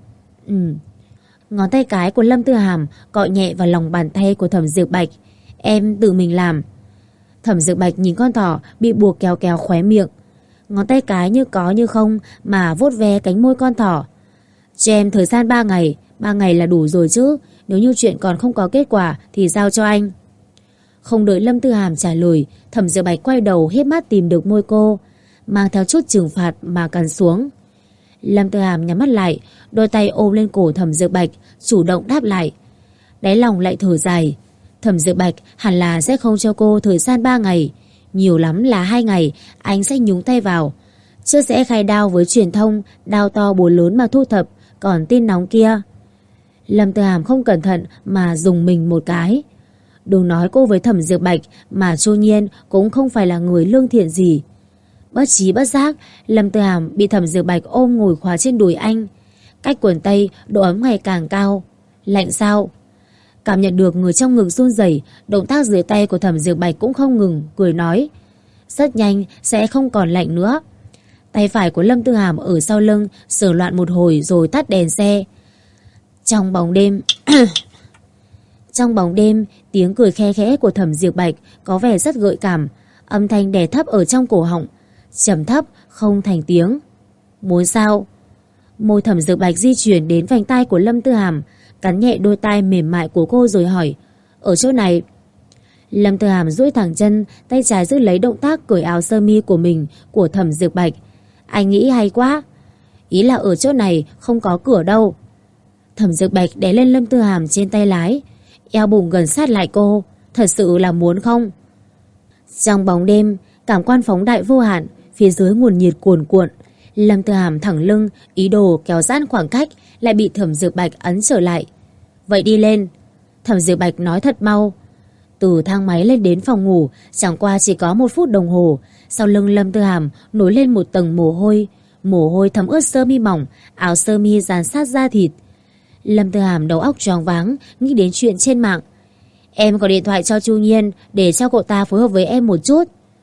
Ngón tay cái của Lâm Tư Hàm cọ nhẹ vào lòng bàn tay của Thẩm Dược Bạch. Em tự mình làm. Thẩm Dược Bạch nhìn con thỏ bị buộc kéo kéo khóe miệng. Ngón tay cái như có như không mà vuốt ve cánh môi con thỏ. Cho em thời gian 3 ngày, 3 ngày là đủ rồi chứ. Nếu như chuyện còn không có kết quả thì giao cho anh. Không đợi Lâm Tư Hàm trả lời, Thẩm Diệu Bạch quay đầu híp mắt tìm được môi cô, mang theo chút trừng phạt mà cắn xuống. Lâm Tư Hàm nhắm mắt lại, đôi tay ôm lên cổ Thẩm Diệu Bạch, chủ động đáp lại. Đáy lòng lại thở dài. Thẩm Diệu Bạch hẳn là sẽ không cho cô thời gian 3 ngày, nhiều lắm là 2 ngày anh sẽ nhúng tay vào. Chưa sẽ khai đao với truyền thông, đao to búa lớn mà thu thập, còn tin nóng kia. Lâm Tư Hàm không cẩn thận mà dùng mình một cái. Đừng nói cô với Thẩm Diệu Bạch, mà Chu Nhiên cũng không phải là người lương thiện gì. Bất trí bất giác, Lâm Tư Hàm bị Thẩm Diệu Bạch ôm ngồi khóa trên đùi anh. Cách quần tây, độ ấm ngày càng cao. Lạnh sao? Cảm nhận được người trong ngực run rẩy, động tác dưới tay của Thẩm Diệu Bạch cũng không ngừng, cười nói. Rất nhanh sẽ không còn lạnh nữa. Tay phải của Lâm Tư Hàm ở sau lưng sờ loạn một hồi rồi tắt đèn xe. Trong bóng đêm Trong bóng đêm, tiếng cười khe khẽ của Thẩm Diệu Bạch có vẻ rất gợi cảm, âm thanh đè thấp ở trong cổ họng, trầm thấp không thành tiếng. Muốn sao? Môi Thẩm Diệu Bạch di chuyển đến vành tai của Lâm Tư Hàm, cắn nhẹ đôi tai mềm mại của cô rồi hỏi. Ở chỗ này. Lâm Tư Hàm duỗi thẳng chân, tay trái giữ lấy động tác cởi áo sơ mi của mình của Thẩm Diệu Bạch. Anh nghĩ hay quá. Ý là ở chỗ này không có cửa đâu. Thẩm Diệu Bạch đè lên Lâm Tư Hàm trên tay lái, eo bụng gần sát lại cô. Thật sự là muốn không? Trong bóng đêm, cảm quan phóng đại vô hạn, phía dưới nguồn nhiệt cuồn cuộn. Lâm Tư Hàm thẳng lưng, ý đồ kéo giãn khoảng cách, lại bị Thẩm Diệu Bạch ấn trở lại. Vậy đi lên. Thẩm Diệu Bạch nói thật mau. Từ thang máy lên đến phòng ngủ chẳng qua chỉ có 1 phút đồng hồ. Sau lưng Lâm Tư Hàm nổi lên một tầng mồ hôi thấm ướt sơ mi mỏng, áo sơ mi dán sát da thịt. Lâm Tư Hàm đầu óc choáng váng, nghĩ đến chuyện trên mạng. Em có điện thoại cho Chu Nhiên để cho cậu ta phối hợp với em một chút.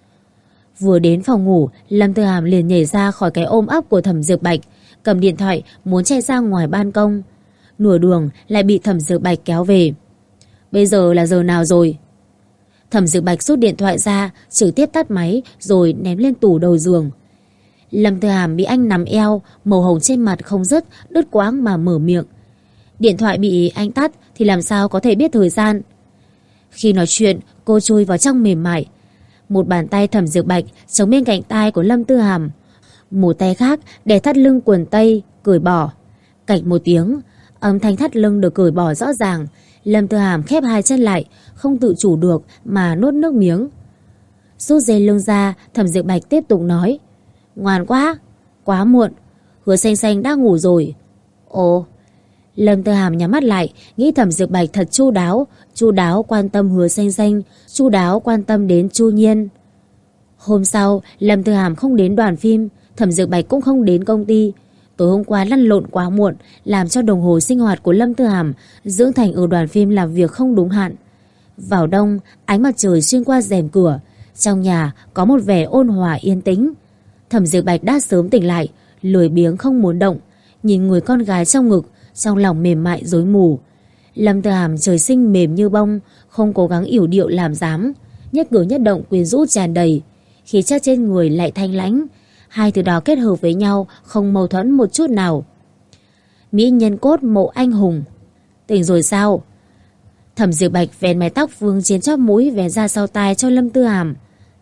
Vừa đến phòng ngủ, Lâm Tư Hàm liền nhảy ra khỏi cái ôm ấp của Thẩm Diệu Bạch, cầm điện thoại muốn chạy ra ngoài ban công. Nửa đường lại bị Thẩm Diệu Bạch kéo về. Bây giờ là giờ nào rồi? Thẩm Diệu Bạch rút điện thoại ra, trực tiếp tắt máy rồi ném lên tủ đầu giường. Lâm Tư Hàm bị anh nắm eo, màu hồng trên mặt không dứt, đứt quãng mà mở miệng. Điện thoại bị anh tắt thì làm sao có thể biết thời gian? Khi nói chuyện, cô chui vào trong mềm mại. Một bàn tay Thẩm Diệu Bạch chống bên cạnh tai của Lâm Tư Hàm, một tay khác để thắt lưng quần tây, cởi bỏ. Cạch một tiếng, âm thanh thắt lưng được cởi bỏ rõ ràng. Lâm Tư Hàm khép hai chân lại, không tự chủ được mà nuốt nước miếng. Rút dây lưng ra, Thẩm Diệu Bạch tiếp tục nói. Ngoan quá, quá muộn, Hứa Xanh Xanh đã ngủ rồi. Ồ. Lâm Tư Hàm nhắm mắt lại, nghĩ Thẩm Diệu Bạch thật chu đáo quan tâm Hứa Xanh Xanh, chu đáo quan tâm đến Chu Nhiên. Hôm sau, Lâm Tư Hàm không đến đoàn phim, Thẩm Diệu Bạch cũng không đến công ty. Tối hôm qua lăn lộn quá muộn, làm cho đồng hồ sinh hoạt của Lâm Tư Hàm dưỡng thành ở đoàn phim làm việc không đúng hạn. Vào đông, ánh mặt trời xuyên qua rèm cửa, trong nhà có một vẻ ôn hòa yên tĩnh. Thẩm Diệu Bạch đã sớm tỉnh lại, lười biếng không muốn động, nhìn người con gái trong ngực, trong lòng mềm mại rối mù. Lâm Tư Hàm trời sinh mềm như bông, không cố gắng yểu điệu làm dáng, nhất cử nhất động quyến rũ tràn đầy, khí chất trên người lại thanh lãnh. Hai thứ đó kết hợp với nhau không mâu thuẫn một chút nào. Mỹ nhân cốt mộ anh hùng. Tỉnh rồi sao? Thẩm Diệu Bạch vén mái tóc vương trên chóp mũi vén ra sau tai cho Lâm Tư Hàm.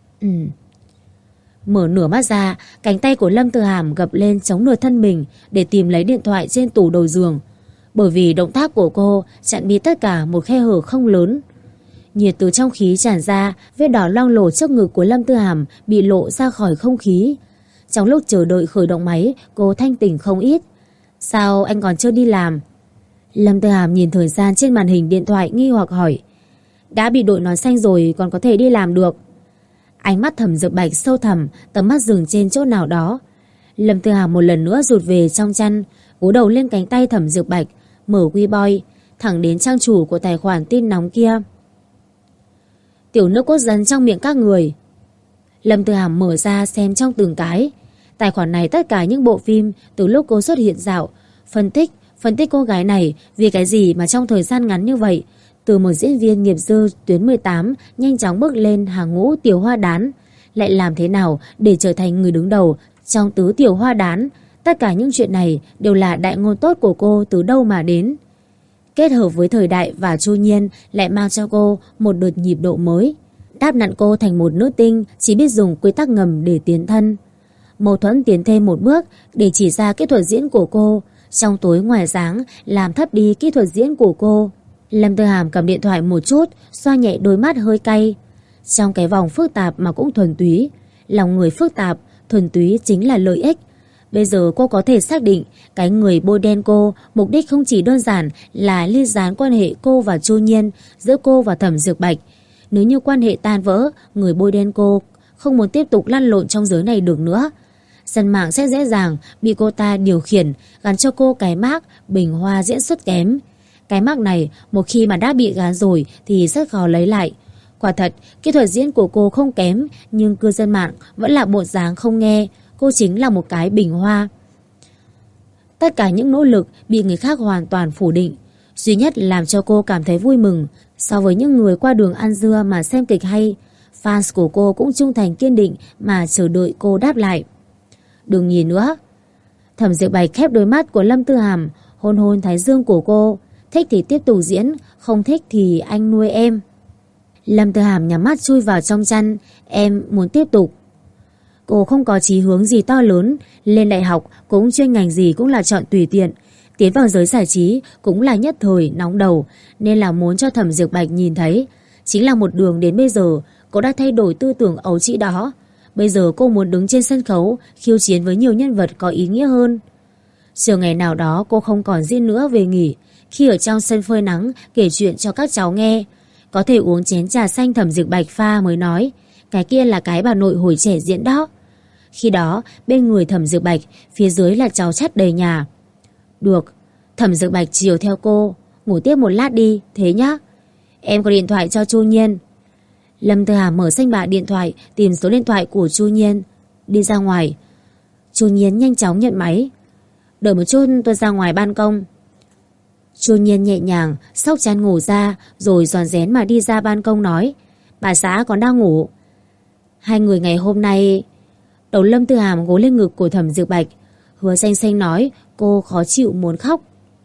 Mở nửa mắt ra, cánh tay của Lâm Tư Hàm gập lên chống nửa thân mình để tìm lấy điện thoại trên tủ đầu giường. Bởi vì động tác của cô chặn đi tất cả một khe hở không lớn. Nhiệt từ trong khí tràn ra, vết đỏ loang lổ trước ngực của Lâm Tư Hàm bị lộ ra khỏi không khí. Trong lúc chờ đợi khởi động máy, cô thanh tỉnh không ít. Sao anh còn chưa đi làm? Lâm Tư Hàm nhìn thời gian trên màn hình điện thoại nghi hoặc hỏi. Đã bị đội nón xanh rồi còn có thể đi làm được? Ánh mắt Thẩm Diệu Bạch sâu thẳm, tầm mắt dừng trên chỗ nào đó. Lâm Tư Hàm một lần nữa rụt về trong chăn, gối đầu lên cánh tay Thẩm Diệu Bạch, mở WeBoy, thẳng đến trang chủ của tài khoản tin nóng kia. Tiểu nước cốt dấn trong miệng các người. Lâm Tư Hàm mở ra xem trong từng cái. Tài khoản này tất cả những bộ phim từ lúc cô xuất hiện dạo, phân tích cô gái này vì cái gì mà trong thời gian ngắn như vậy, từ một diễn viên nghiệp dư tuyến 18 nhanh chóng bước lên hàng ngũ tiểu hoa đán, lại làm thế nào để trở thành người đứng đầu trong tứ tiểu hoa đán. Tất cả những chuyện này đều là đại ngôn tốt của cô từ đâu mà đến. kết hợp với thời đại và Chu Nhiên lại mang cho cô một đợt nhịp độ mới, đáp nặn cô thành một nữ tinh chỉ biết dùng quy tắc ngầm để tiến thân. Mâu thuẫn tiến thêm một bước để chỉ ra kỹ thuật diễn của cô, trong tối ngoài sáng làm thấp đi kỹ thuật diễn của cô. Lâm Tư Hàm cầm điện thoại một chút, xoa nhẹ đôi mắt hơi cay. Trong cái vòng phức tạp mà cũng thuần túy, lòng người phức tạp, thuần túy chính là lợi ích. Bây giờ cô có thể xác định cái người bôi đen cô mục đích không chỉ đơn giản là ly gián quan hệ cô và Chu Nhiên, giữa cô và Thẩm Dược Bạch. Nếu như quan hệ tan vỡ, người bôi đen cô không muốn tiếp tục lăn lộn trong giới này được nữa. Dân mạng sẽ dễ dàng bị cô ta điều khiển, gắn cho cô cái mác bình hoa diễn xuất kém. Cái mác này một khi mà đã bị gán rồi thì rất khó lấy lại. Quả thật, kỹ thuật diễn của cô không kém, nhưng cư dân mạng vẫn là bộ dáng không nghe. Cô chính là một cái bình hoa. Tất cả những nỗ lực bị người khác hoàn toàn phủ định. Duy nhất làm cho cô cảm thấy vui mừng, so với những người qua đường ăn dưa mà xem kịch hay, fans của cô cũng trung thành kiên định mà chờ đợi cô đáp lại. Đừng nhìn nữa. Thẩm Diệp Bạch khép đôi mắt của Lâm Tư Hàm, hôn hôn thái dương của cô. Thích thì tiếp tục diễn, không thích thì anh nuôi em. Lâm Tư Hàm nhắm mắt chui vào trong chăn. Em muốn tiếp tục. Cô không có chí hướng gì to lớn, lên đại học cũng chuyên ngành gì cũng là chọn tùy tiện, tiến vào giới giải trí cũng là nhất thời nóng đầu, nên là muốn cho Thẩm Diệp Bạch nhìn thấy. Chính là một đường đến bây giờ cô đã thay đổi tư tưởng ấu trĩ đó. Bây giờ cô muốn đứng trên sân khấu khiêu chiến với nhiều nhân vật có ý nghĩa hơn. Chiều ngày nào đó cô không còn diễn nữa về nghỉ, khi ở trong sân phơi nắng kể chuyện cho các cháu nghe. Có thể uống chén trà xanh Thẩm Diệp Bạch pha mới nói, cái kia là cái bà nội hồi trẻ diễn đó. Khi đó bên người Thẩm Diệp Bạch, phía dưới là cháu chắt đầy nhà. Được. Thẩm Diệp Bạch chiều theo cô, ngủ tiếp một lát đi, thế nhá. Em có điện thoại cho Chu Nhiên. Lâm Tư Hàm mở danh bạ điện thoại, tìm số điện thoại của Chu Nhiên, đi ra ngoài. Chu Nhiên nhanh chóng nhận máy. Đợi một chút, tôi ra ngoài ban công. Chu Nhiên nhẹ nhàng xốc chăn ngủ ra, rồi rón rén mà đi ra ban công nói, bà xã còn đang ngủ. Hai người ngày hôm nay... Đầu Lâm Tư Hàm gối lên ngực của Thẩm Diệp Bạch. Hứa Xanh Xanh nói cô khó chịu muốn khóc.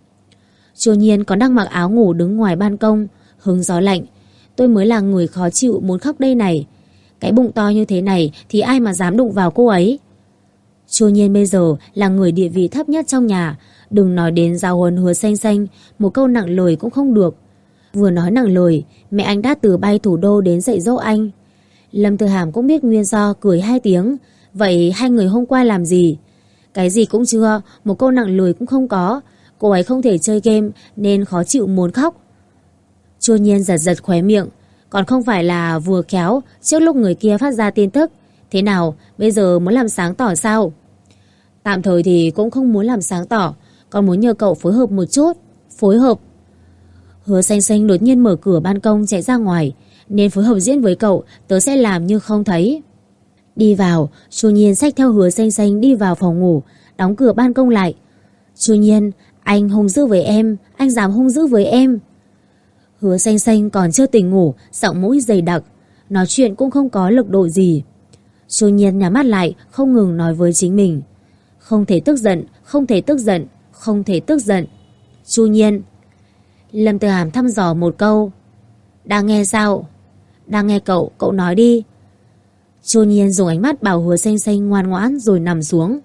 Chu Nhiên còn đang mặc áo ngủ đứng ngoài ban công, hứng gió lạnh. Tôi mới là người khó chịu muốn khóc đây này. Cái bụng to như thế này thì ai mà dám đụng vào cô ấy. Chu Nhiên bây giờ là người địa vị thấp nhất trong nhà. Đừng nói đến giáo huấn Hứa Xanh Xanh, một câu nặng lời cũng không được. Vừa nói nặng lời, mẹ anh đã từ bay thủ đô đến dạy dỗ anh. Lâm Tư Hàm cũng biết nguyên do, cười hai tiếng. Vậy hai người hôm qua làm gì? Cái gì cũng chưa, một câu nặng lời cũng không có. Cô ấy không thể chơi game nên khó chịu muốn khóc. Chu Nhiên giật giật khóe miệng. Còn không phải là vừa khéo trước lúc người kia phát ra tin tức. Thế nào, bây giờ muốn làm sáng tỏ sao? Tạm thời thì cũng không muốn làm sáng tỏ, còn muốn nhờ cậu phối hợp một chút. Phối hợp? Hứa Xanh Xanh đột nhiên mở cửa ban công chạy ra ngoài. Nên phối hợp diễn với cậu, tớ sẽ làm như không thấy. Đi vào, Chu Nhiên xách theo Hứa Xanh Xanh đi vào phòng ngủ, đóng cửa ban công lại. Chu Nhiên, anh hung dữ với em, anh dám hung dữ với em. Hứa Xanh Xanh còn chưa tỉnh ngủ, giọng mũi dày đặc, nói chuyện cũng không có lực độ gì. Chu Nhiên nhắm mắt lại, không ngừng nói với chính mình. Không thể tức giận, không thể tức giận, không thể tức giận. Chu Nhiên. Lâm Tư Hàm thăm dò một câu. Đang nghe sao? Đang nghe cậu, cậu nói đi. Chu Nhiên dùng ánh mắt bảo Hứa Xanh Xanh ngoan ngoãn rồi nằm xuống.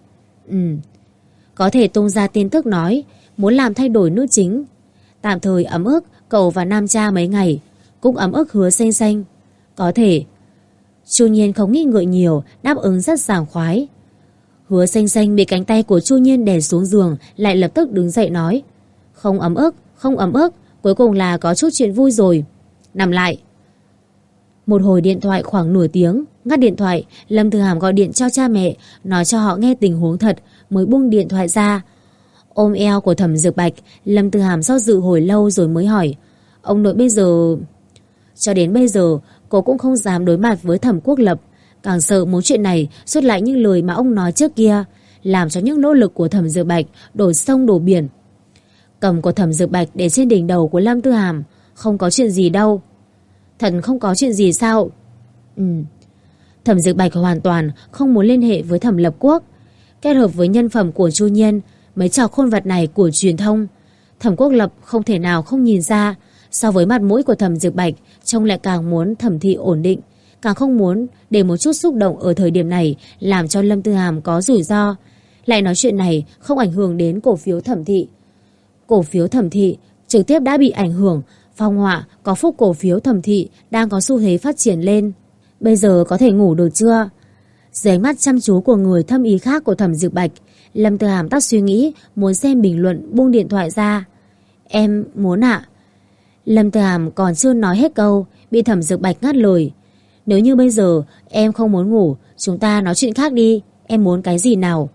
Có thể tung ra tin tức nói muốn làm thay đổi nữ chính. Tạm thời ấm ức cậu và nam cha mấy ngày, cũng ấm ức Hứa Xanh Xanh. Có thể. Chu Nhiên không nghĩ ngợi nhiều, đáp ứng rất sảng khoái. Hứa Xanh Xanh bị cánh tay của Chu Nhiên đè xuống giường, lại lập tức đứng dậy nói, không ấm ức, không ấm ức, cuối cùng là có chút chuyện vui rồi. Nằm lại. Một hồi điện thoại khoảng nửa tiếng, ngắt điện thoại, Lâm Tư Hàm gọi điện cho cha mẹ, nói cho họ nghe tình huống thật, mới buông điện thoại ra. Ôm eo của Thẩm Dược Bạch, Lâm Tư Hàm do dự hồi lâu rồi mới hỏi, ông nội bây giờ... Cho đến bây giờ, cô cũng không dám đối mặt với Thẩm Quốc Lập, càng sợ mối chuyện này xuất lại những lời mà ông nói trước kia, làm cho những nỗ lực của Thẩm Dược Bạch đổ sông đổ biển. Cầm của Thẩm Dược Bạch để trên đỉnh đầu của Lâm Tư Hàm, không có chuyện gì đâu. Thật không có chuyện gì sao? Thẩm Dược Bạch hoàn toàn không muốn liên hệ với Thẩm Lập Quốc. Kết hợp với nhân phẩm của Chu Nhiên, mấy trò khôn vặt này của truyền thông, Thẩm Quốc Lập không thể nào không nhìn ra, so với mặt mũi của Thẩm Dược Bạch, trông lại càng muốn Thẩm Thị ổn định, càng không muốn để một chút xúc động ở thời điểm này làm cho Lâm Tư Hàm có rủi ro. Lại nói chuyện này không ảnh hưởng đến cổ phiếu Thẩm Thị. Cổ phiếu Thẩm Thị trực tiếp đã bị ảnh hưởng, phong họa có phúc cổ phiếu Thẩm Thị đang có xu thế phát triển lên. Bây giờ có thể ngủ được chưa? Dưới ánh mắt chăm chú của người thâm ý khác của Thẩm Dược Bạch, Lâm Tư Hàm tắt suy nghĩ, muốn xem bình luận, buông điện thoại ra. Em muốn ạ. Lâm Tư Hàm còn chưa nói hết câu, bị Thẩm Dược Bạch ngắt lời. Nếu như bây giờ em không muốn ngủ, chúng ta nói chuyện khác đi. Em muốn cái gì nào?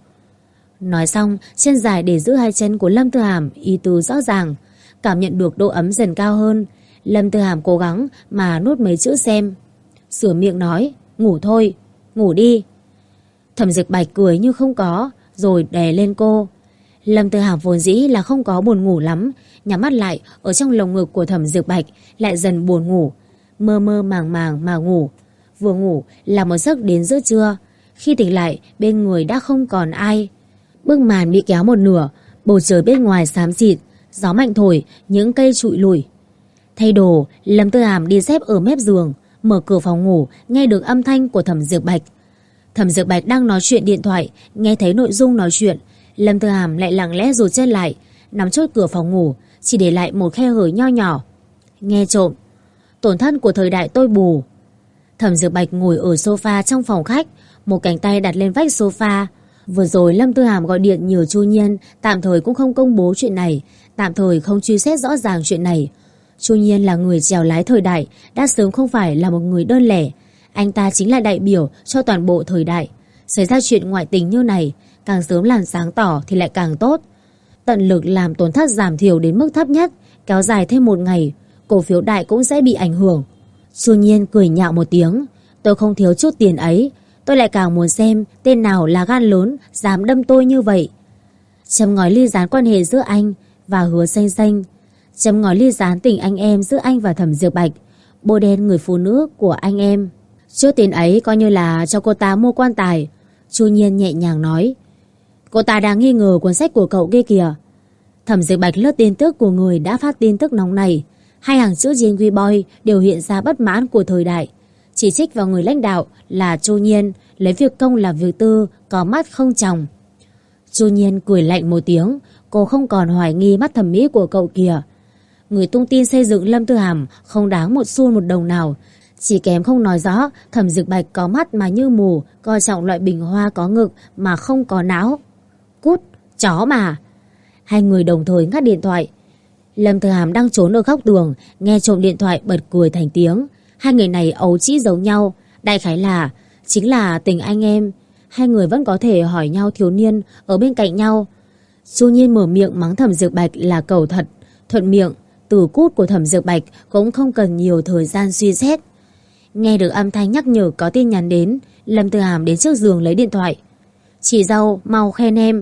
Nói xong, chân dài để giữ hai chân của Lâm Tư Hàm ý tứ rõ ràng. Cảm nhận được độ ấm dần cao hơn, Lâm Tư Hàm cố gắng mà nuốt mấy chữ xem. Sửa miệng nói, ngủ thôi, ngủ đi. Thẩm Dược Bạch cười như không có, rồi đè lên cô. Lâm Tư Hàm vốn dĩ là không có buồn ngủ lắm, nhắm mắt lại ở trong lồng ngực của Thẩm Dược Bạch lại dần buồn ngủ, mơ mơ màng màng mà ngủ. Vừa ngủ là một giấc đến giữa trưa, khi tỉnh lại bên người đã không còn ai. Bức màn bị kéo một nửa, bầu trời bên ngoài xám xịt, gió mạnh thổi, những cây trụi lủi. Thay đồ, Lâm Tư Hàm đi dép ở mép giường, mở cửa phòng ngủ, nghe được âm thanh của Thẩm Dược Bạch. Thẩm Dược Bạch đang nói chuyện điện thoại, nghe thấy nội dung nói chuyện, Lâm Tư Hàm lại lặng lẽ rụt chân lại, nắm chốt cửa phòng ngủ, chỉ để lại một khe hở nho nhỏ. Nghe trộm, tổn thân của thời đại tôi bù. Thẩm Dược Bạch ngồi ở sofa trong phòng khách, một cánh tay đặt lên vách sofa. Vừa rồi Lâm Tư Hàm gọi điện nhờ Chu Nhiên tạm thời cũng không công bố chuyện này, tạm thời không truy xét rõ ràng chuyện này. Chu Nhiên là người chèo lái thời đại, đã sớm không phải là một người đơn lẻ. Anh ta chính là đại biểu cho toàn bộ thời đại. Xảy ra chuyện ngoại tình như này, càng sớm làm sáng tỏ thì lại càng tốt. Tận lực làm tổn thất giảm thiểu đến mức thấp nhất, kéo dài thêm một ngày, cổ phiếu đại cũng sẽ bị ảnh hưởng. Chu Nhiên cười nhạo một tiếng, tôi không thiếu chút tiền ấy, tôi lại càng muốn xem tên nào là gan lớn dám đâm tôi như vậy. Châm ngòi ly gián quan hệ giữa anh và Hứa Xanh Xanh, châm ngòi ly gián tình anh em giữa anh và Thẩm Dược Bạch, bôi đen người phụ nữ của anh em. Chút tiền ấy coi như là cho cô ta mua quan tài. Chu Nhiên nhẹ nhàng nói. Cô ta đang nghi ngờ cuốn sách của cậu kia kìa. Thẩm Dược Bạch lướt tin tức của người đã phát tin tức nóng này. Hai hàng chữ trên Weibo đều hiện ra bất mãn của thời đại, chỉ trích vào người lãnh đạo là Chu Nhiên lấy việc công làm việc tư, có mắt không tròng. Chu Nhiên cười lạnh một tiếng, cô không còn hoài nghi mắt thẩm mỹ của cậu kìa. Người tung tin xây dựng Lâm Tư Hàm không đáng một xu một đồng nào, chỉ kém không nói rõ Thẩm Dược Bạch có mắt mà như mù, coi trọng loại bình hoa có ngực mà không có não. Cút, chó mà. Hai người đồng thời ngắt điện thoại. Lâm Tư Hàm đang trốn ở góc tường, nghe trộm điện thoại bật cười thành tiếng. Hai người này ấu trĩ giống nhau, đại khái là chính là tình anh em. Hai người vẫn có thể hỏi nhau thiếu niên ở bên cạnh nhau. Chu Nhiên mở miệng mắng Thẩm Dược Bạch là cẩu thật, thuận miệng từ cút của Thẩm Dược Bạch cũng không cần nhiều thời gian suy xét. Nghe được âm thanh nhắc nhở có tin nhắn đến, Lâm Tư Hàm đến trước giường lấy điện thoại. Chị dâu mau khen em.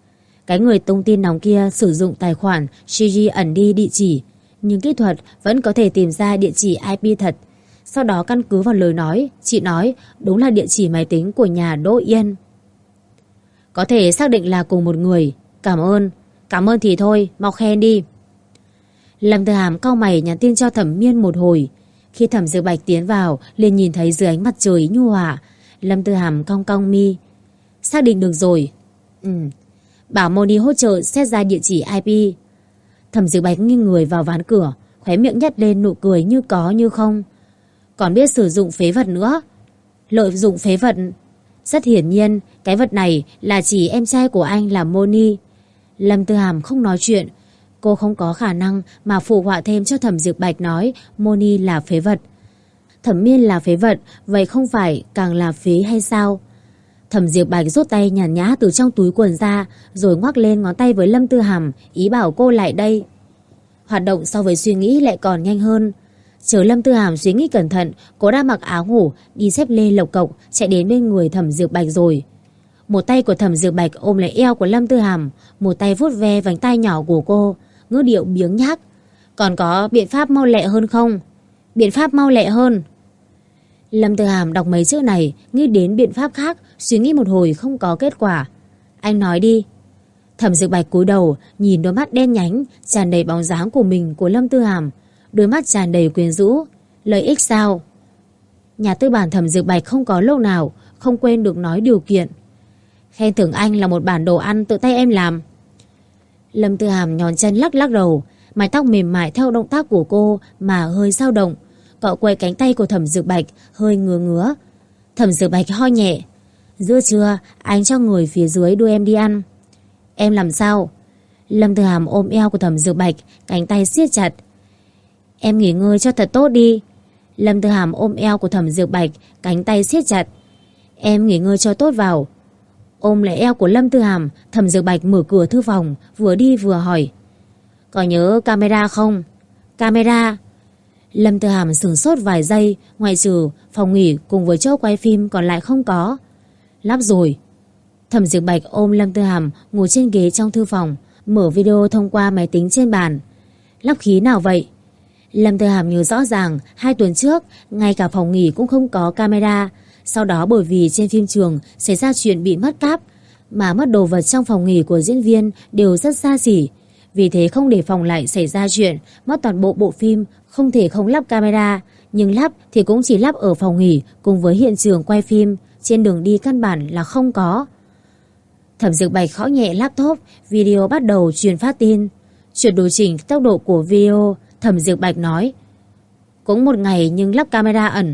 Cái người tung tin nóng kia sử dụng tài khoản Gigi ẩn đi địa chỉ, nhưng kỹ thuật vẫn có thể tìm ra địa chỉ IP thật. Sau đó căn cứ vào lời nói, chị nói đúng là địa chỉ máy tính của nhà Đỗ Yên. Có thể xác định là cùng một người. Cảm ơn thì thôi, mau khen đi. Lâm Tư Hàm cau mày nhắn tin cho Thẩm Miên một hồi. Khi Thẩm Dược Bạch tiến vào, liền nhìn thấy dưới ánh mặt trời nhu hòa. Lâm Tư Hàm cong cong mi. Xác định được rồi. Bảo Moni hỗ trợ xét ra địa chỉ IP. Thẩm Dược Bạch nghiêng người vào ván cửa, khóe miệng nhếch lên nụ cười như có như không. Còn biết sử dụng phế vật nữa. Lợi dụng phế vật. Rất hiển nhiên, cái vật này là chỉ em trai của anh là Moni. Lâm Tư Hàm không nói chuyện. Cô không có khả năng mà phụ họa thêm cho Thẩm Dược Bạch nói Moni là phế vật. Thẩm Miên là phế vật, vậy không phải càng là phế hay sao? Thẩm Dược Bạch rút tay nhàn nhã từ trong túi quần ra, rồi ngoắc lên ngón tay với Lâm Tư Hàm, ý bảo cô lại đây. Hoạt động so với suy nghĩ lại còn nhanh hơn. Chờ Lâm Tư Hàm suy nghĩ cẩn thận, cô đã mặc áo ngủ, đi xếp lê lộc cộc, chạy đến bên người Thẩm Dược Bạch rồi. Một tay của Thẩm Dược Bạch ôm lấy eo của Lâm Tư Hàm, một tay vuốt ve vành tai nhỏ của cô, ngữ điệu biếng nhác. Còn có biện pháp mau lẹ hơn không? Biện pháp mau lẹ hơn. Lâm Tư Hàm đọc mấy chữ này, nghĩ đến biện pháp khác, suy nghĩ một hồi không có kết quả. Anh nói đi. Thẩm Dược Bạch cúi đầu nhìn đôi mắt đen nhánh tràn đầy bóng dáng của mình của Lâm Tư Hàm, đôi mắt tràn đầy quyến rũ. Lợi ích sao? Nhà tư bản Thẩm Dược Bạch không có lúc nào không quên được nói điều kiện. Khen thưởng anh là một bản đồ ăn tự tay em làm. Lâm Tư Hàm nhón chân lắc lắc đầu, mái tóc mềm mại theo động tác của cô mà hơi dao động. Cậu quay cánh tay của Thẩm Dược Bạch hơi ngứa ngứa. Thẩm Dược Bạch ho nhẹ. Giữa trưa anh cho người phía dưới đưa em đi ăn. Em làm sao? Lâm Tư Hàm ôm eo của Thẩm Dược Bạch, cánh tay siết chặt. Em nghỉ ngơi cho thật tốt đi. Lâm Tư Hàm ôm eo của Thẩm Dược Bạch, cánh tay siết chặt. Em nghỉ ngơi cho tốt vào. Ôm lấy eo của Lâm Tư Hàm, Thẩm Dược Bạch mở cửa thư phòng, vừa đi vừa hỏi. Có nhớ camera không? Camera? Lâm Tư Hàm sửng sốt vài giây, ngoại trừ phòng nghỉ cùng với chỗ quay phim còn lại không có. Lắp rồi. Thẩm Dược Bạch ôm Lâm Tư Hàm ngồi trên ghế trong thư phòng, mở video thông qua máy tính trên bàn. Lắp khí nào vậy? Lâm Tư Hàm nhớ rõ ràng 2 tuần trước ngay cả phòng nghỉ cũng không có camera. Sau đó bởi vì trên phim trường xảy ra chuyện bị mất cáp, mà mất đồ vật trong phòng nghỉ của diễn viên đều rất xa xỉ. Vì thế không để phòng lại xảy ra chuyện mất toàn bộ bộ phim, không thể không lắp camera. Nhưng lắp thì cũng chỉ lắp ở phòng nghỉ cùng với hiện trường quay phim, trên đường đi căn bản là không có. Thẩm Dược Bạch gõ nhẹ laptop, video bắt đầu truyền phát tin. Chuyển điều chỉnh tốc độ của video, Thẩm Dược Bạch nói. Cũng một ngày nhưng lắp camera ẩn.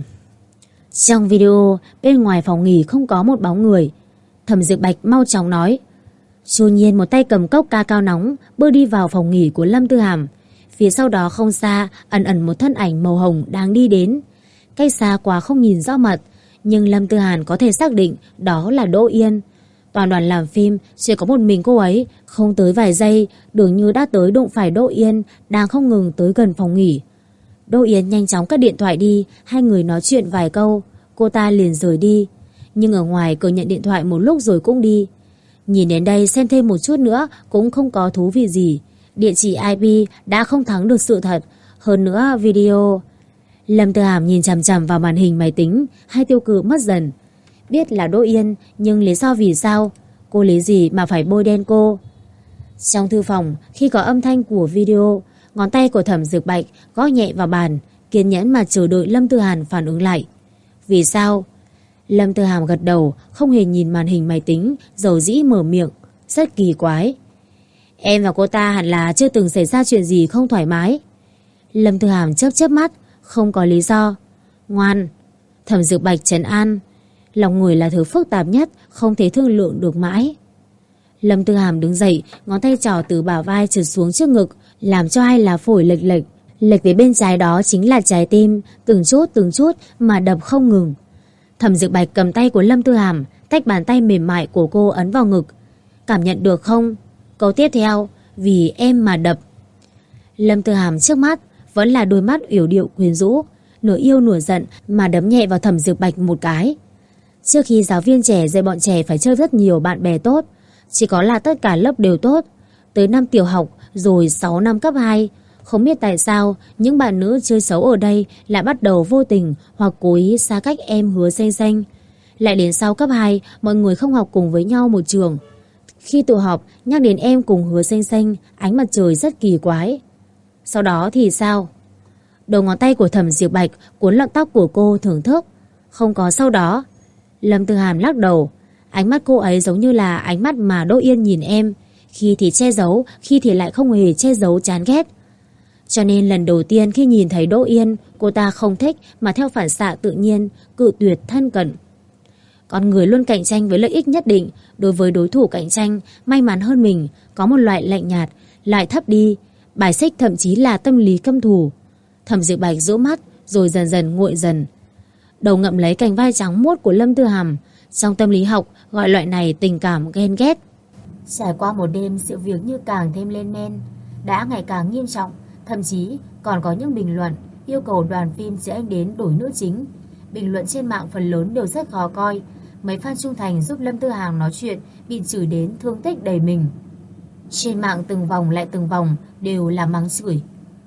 Trong video, bên ngoài phòng nghỉ không có một bóng người. Thẩm Dược Bạch mau chóng nói. Chu Nhiên một tay cầm cốc ca cao nóng bước đi vào phòng nghỉ của Lâm Tư Hàm. Phía sau đó không xa ẩn ẩn một thân ảnh màu hồng đang đi đến. Cách xa quá không nhìn rõ mặt, nhưng Lâm Tư Hàn có thể xác định đó là Đỗ Yên. Toàn đoàn làm phim chỉ có một mình cô ấy, không tới vài giây Đường Như đã tới đụng phải Đỗ Yên đang không ngừng tới gần phòng nghỉ. Đỗ Yên nhanh chóng cất điện thoại đi, hai người nói chuyện vài câu, cô ta liền rời đi. Nhưng ở ngoài cô nhận điện thoại một lúc rồi cũng đi. Nhìn đến đây xem thêm một chút nữa cũng không có thú vị gì. Địa chỉ IP đã không thắng được sự thật. Hơn nữa video. Lâm Tư Hàm nhìn chằm chằm vào màn hình máy tính, hai tiêu cự mất dần. Biết là Đỗ Yên, nhưng lý do vì sao? Cô lý gì mà phải bôi đen cô? Trong thư phòng, khi có âm thanh của video, ngón tay của Thẩm Dược Bạch gõ nhẹ vào bàn, kiên nhẫn mà chờ đợi Lâm Tư Hàn phản ứng lại. Vì sao? Lâm Tư Hàm gật đầu, không hề nhìn màn hình máy tính, dầu dĩ mở miệng. Rất kỳ quái. Em và cô ta hẳn là chưa từng xảy ra chuyện gì không thoải mái. Lâm Tư Hàm chớp chớp mắt, không có lý do. Ngoan. Thẩm Dược Bạch trấn an. Lòng người là thứ phức tạp nhất, không thể thương lượng được mãi. Lâm Tư Hàm đứng dậy, ngón tay trỏ từ bả vai trượt xuống trước ngực, làm cho hai lá phổi lệch lệch. Lệch về bên trái đó chính là trái tim, từng chút mà đập không ngừng. Thẩm Dược Bạch cầm tay của Lâm Tư Hàm, tách bàn tay mềm mại của cô ấn vào ngực. Cảm nhận được không? Câu tiếp theo, vì em mà đập. Lâm Tư Hàm trước mắt vẫn là đôi mắt yểu điệu quyến rũ, nửa yêu nửa giận mà đấm nhẹ vào Thẩm Dược Bạch một cái. Trước khi giáo viên trẻ dạy bọn trẻ phải chơi rất nhiều bạn bè tốt, chỉ có là tất cả lớp đều tốt. Tới năm tiểu học rồi 6 năm cấp 2, không biết tại sao những bạn nữ chơi xấu ở đây lại bắt đầu vô tình hoặc cố ý xa cách em Hứa Xanh Xanh. Lại đến sau cấp 2, mọi người không học cùng với nhau một trường. Khi tụ họp nhắc đến em cùng Hứa Xanh Xanh, ánh mặt trời rất kỳ quái. Sau đó thì sao? Đầu ngón tay của Thẩm Dược Bạch cuốn lọn tóc của cô thưởng thức. Không có sau đó. Lâm Tư Hàm lắc đầu. Ánh mắt cô ấy giống như là ánh mắt mà Đỗ Yên nhìn em, khi thì che giấu, khi thì lại không hề che giấu chán ghét. Cho nên lần đầu tiên khi nhìn thấy Đỗ Yên, cô ta không thích mà theo phản xạ tự nhiên cự tuyệt thân cận. Con người luôn cạnh tranh với lợi ích nhất định. Đối với đối thủ cạnh tranh may mắn hơn mình, có một loại lạnh nhạt, lại thấp đi, bài xích, thậm chí là tâm lý căm thù. Thẩm Dược Bạch rũ mắt rồi dần dần nguội dần. Đầu ngậm lấy cành vai trắng muốt của Lâm Tư Hàm. Trong tâm lý học gọi loại này tình cảm ghen ghét. Trải qua một đêm, sự việc như càng thêm lên men, đã ngày càng nghiêm trọng. Thậm chí còn có những bình luận yêu cầu đoàn phim sẽ anh đến đổi nữ chính. Bình luận trên mạng phần lớn đều rất khó coi. Mấy fan trung thành giúp Lâm Tư Hàm nói chuyện bị chửi đến thương tích đầy mình. Trên mạng từng vòng lại từng vòng đều là mắng chửi.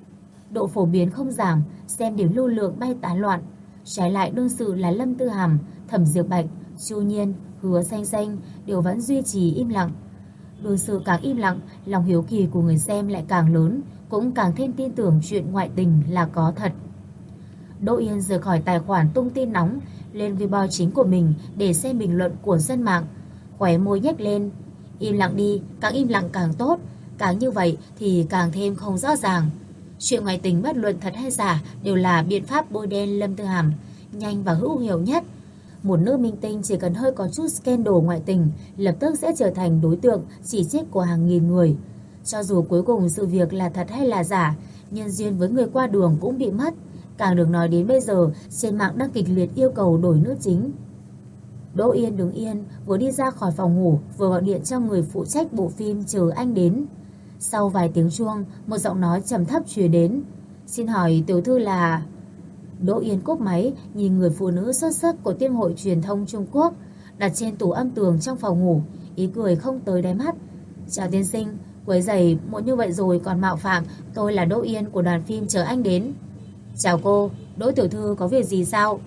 Độ phổ biến không giảm, xem điểm lưu lượng bay tán loạn. Trái lại đương sự là Lâm Tư Hàm, Thẩm Dược Bạch, Chu Nhiên, Hứa Xanh Xanh đều vẫn duy trì im lặng. Đương sự càng im lặng, lòng hiếu kỳ của người xem lại càng lớn, cũng càng thêm tin tưởng chuyện ngoại tình là có thật. Đỗ Yên rời khỏi tài khoản tung tin nóng lên Weibo chính của mình để xem bình luận của dân mạng, khóe môi nhếch lên. Im lặng đi, càng im lặng càng tốt, càng như vậy thì càng thêm không rõ ràng. Chuyện ngoại tình bất luận thật hay giả đều là biện pháp bôi đen Lâm Tư Hàm nhanh và hữu hiệu nhất. Một nữ minh tinh chỉ cần hơi có chút scandal ngoại tình, lập tức sẽ trở thành đối tượng chỉ trích của hàng nghìn người. Cho dù cuối cùng sự việc là thật hay là giả, nhân duyên với người qua đường cũng bị mất. Càng được nói đến bây giờ, trên mạng đang kịch liệt yêu cầu đổi nữ chính. Đỗ Yên đứng yên, vừa đi ra khỏi phòng ngủ, vừa gọi điện cho người phụ trách bộ phim chờ anh đến. Sau vài tiếng chuông, một giọng nói trầm thấp truyền đến. Xin hỏi tiểu thư là... Đỗ Yên cúp máy, nhìn người phụ nữ xuất sắc của Tiên hội truyền thông Trung Quốc đặt trên tủ âm tường trong phòng ngủ, ý cười không tới đáy mắt. Chào tiên sinh, quấy rầy muộn như vậy rồi còn mạo phạm, tôi là Đỗ Yên của đoàn phim chờ anh đến. Chào cô, Đỗ tiểu thư có việc gì sao?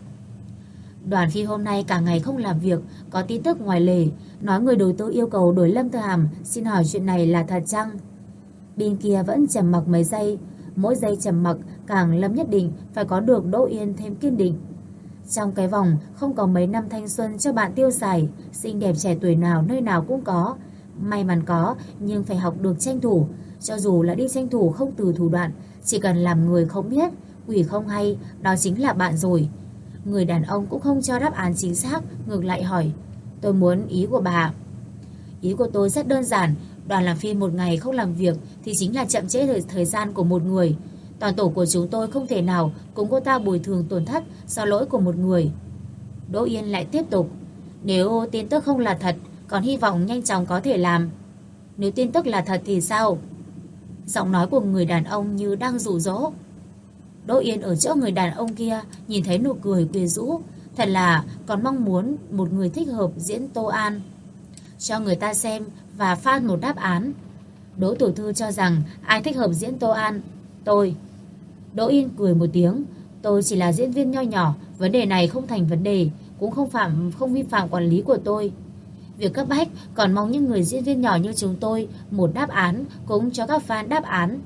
Đoàn phim hôm nay cả ngày không làm việc, có tin tức ngoài lề, nói người đầu tư yêu cầu đổi Lâm Tư Hàm, xin hỏi chuyện này là thật chăng? Bên kia vẫn trầm mặc mấy giây, mỗi giây trầm mặc càng Lâm nhất định phải có được Đỗ Yên thêm kiên định. Trong cái vòng không có mấy năm thanh xuân cho bạn tiêu xài, xinh đẹp trẻ tuổi nào nơi nào cũng có. May mắn có, nhưng phải học được tranh thủ. Cho dù là đi tranh thủ không từ thủ đoạn, chỉ cần làm người không biết, quỷ không hay, đó chính là bạn rồi. Người đàn ông cũng không cho đáp án chính xác, ngược lại hỏi, tôi muốn ý của bà. Ý của tôi rất đơn giản, đoàn làm phim một ngày không làm việc thì chính là chậm trễ thời gian của một người. Toàn tổ của chúng tôi không thể nào cùng cô ta bồi thường tổn thất do lỗi của một người. Đỗ Yên lại tiếp tục, nếu tin tức không là thật, còn hy vọng nhanh chóng có thể làm. Nếu tin tức là thật thì sao? Giọng nói của người đàn ông như đang dụ dỗ. Đỗ Yên ở chỗ người đàn ông kia nhìn thấy nụ cười quyến rũ, thật là còn mong muốn một người thích hợp diễn Tô An. Cho người ta xem và fan một đáp án. Đỗ tiểu thư cho rằng ai thích hợp diễn Tô An? Tôi. Đỗ Yên cười một tiếng, tôi chỉ là diễn viên nho nhỏ, vấn đề này không thành vấn đề, cũng không vi phạm quản lý của tôi. Việc cấp bách còn mong những người diễn viên nhỏ như chúng tôi một đáp án, cũng cho các fan đáp án.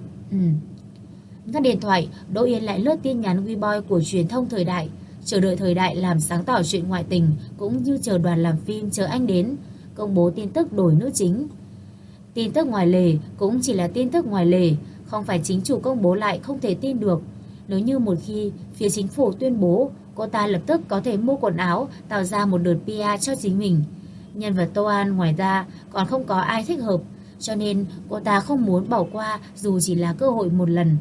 Ngắt điện thoại, Đỗ Yên lại lướt tin nhắn Weibo của truyền thông Thời Đại, chờ đợi Thời Đại làm sáng tỏ chuyện ngoại tình, cũng như chờ đoàn làm phim chờ anh đến, công bố tin tức đổi nữ chính. Tin tức ngoài lề cũng chỉ là tin tức ngoài lề, không phải chính chủ công bố lại không thể tin được. Nếu như một khi phía chính phủ tuyên bố, cô ta lập tức có thể mua quần áo, tạo ra một đợt PR cho chính mình. Nhân vật Tô An ngoài ra còn không có ai thích hợp, cho nên cô ta không muốn bỏ qua dù chỉ là cơ hội một lần.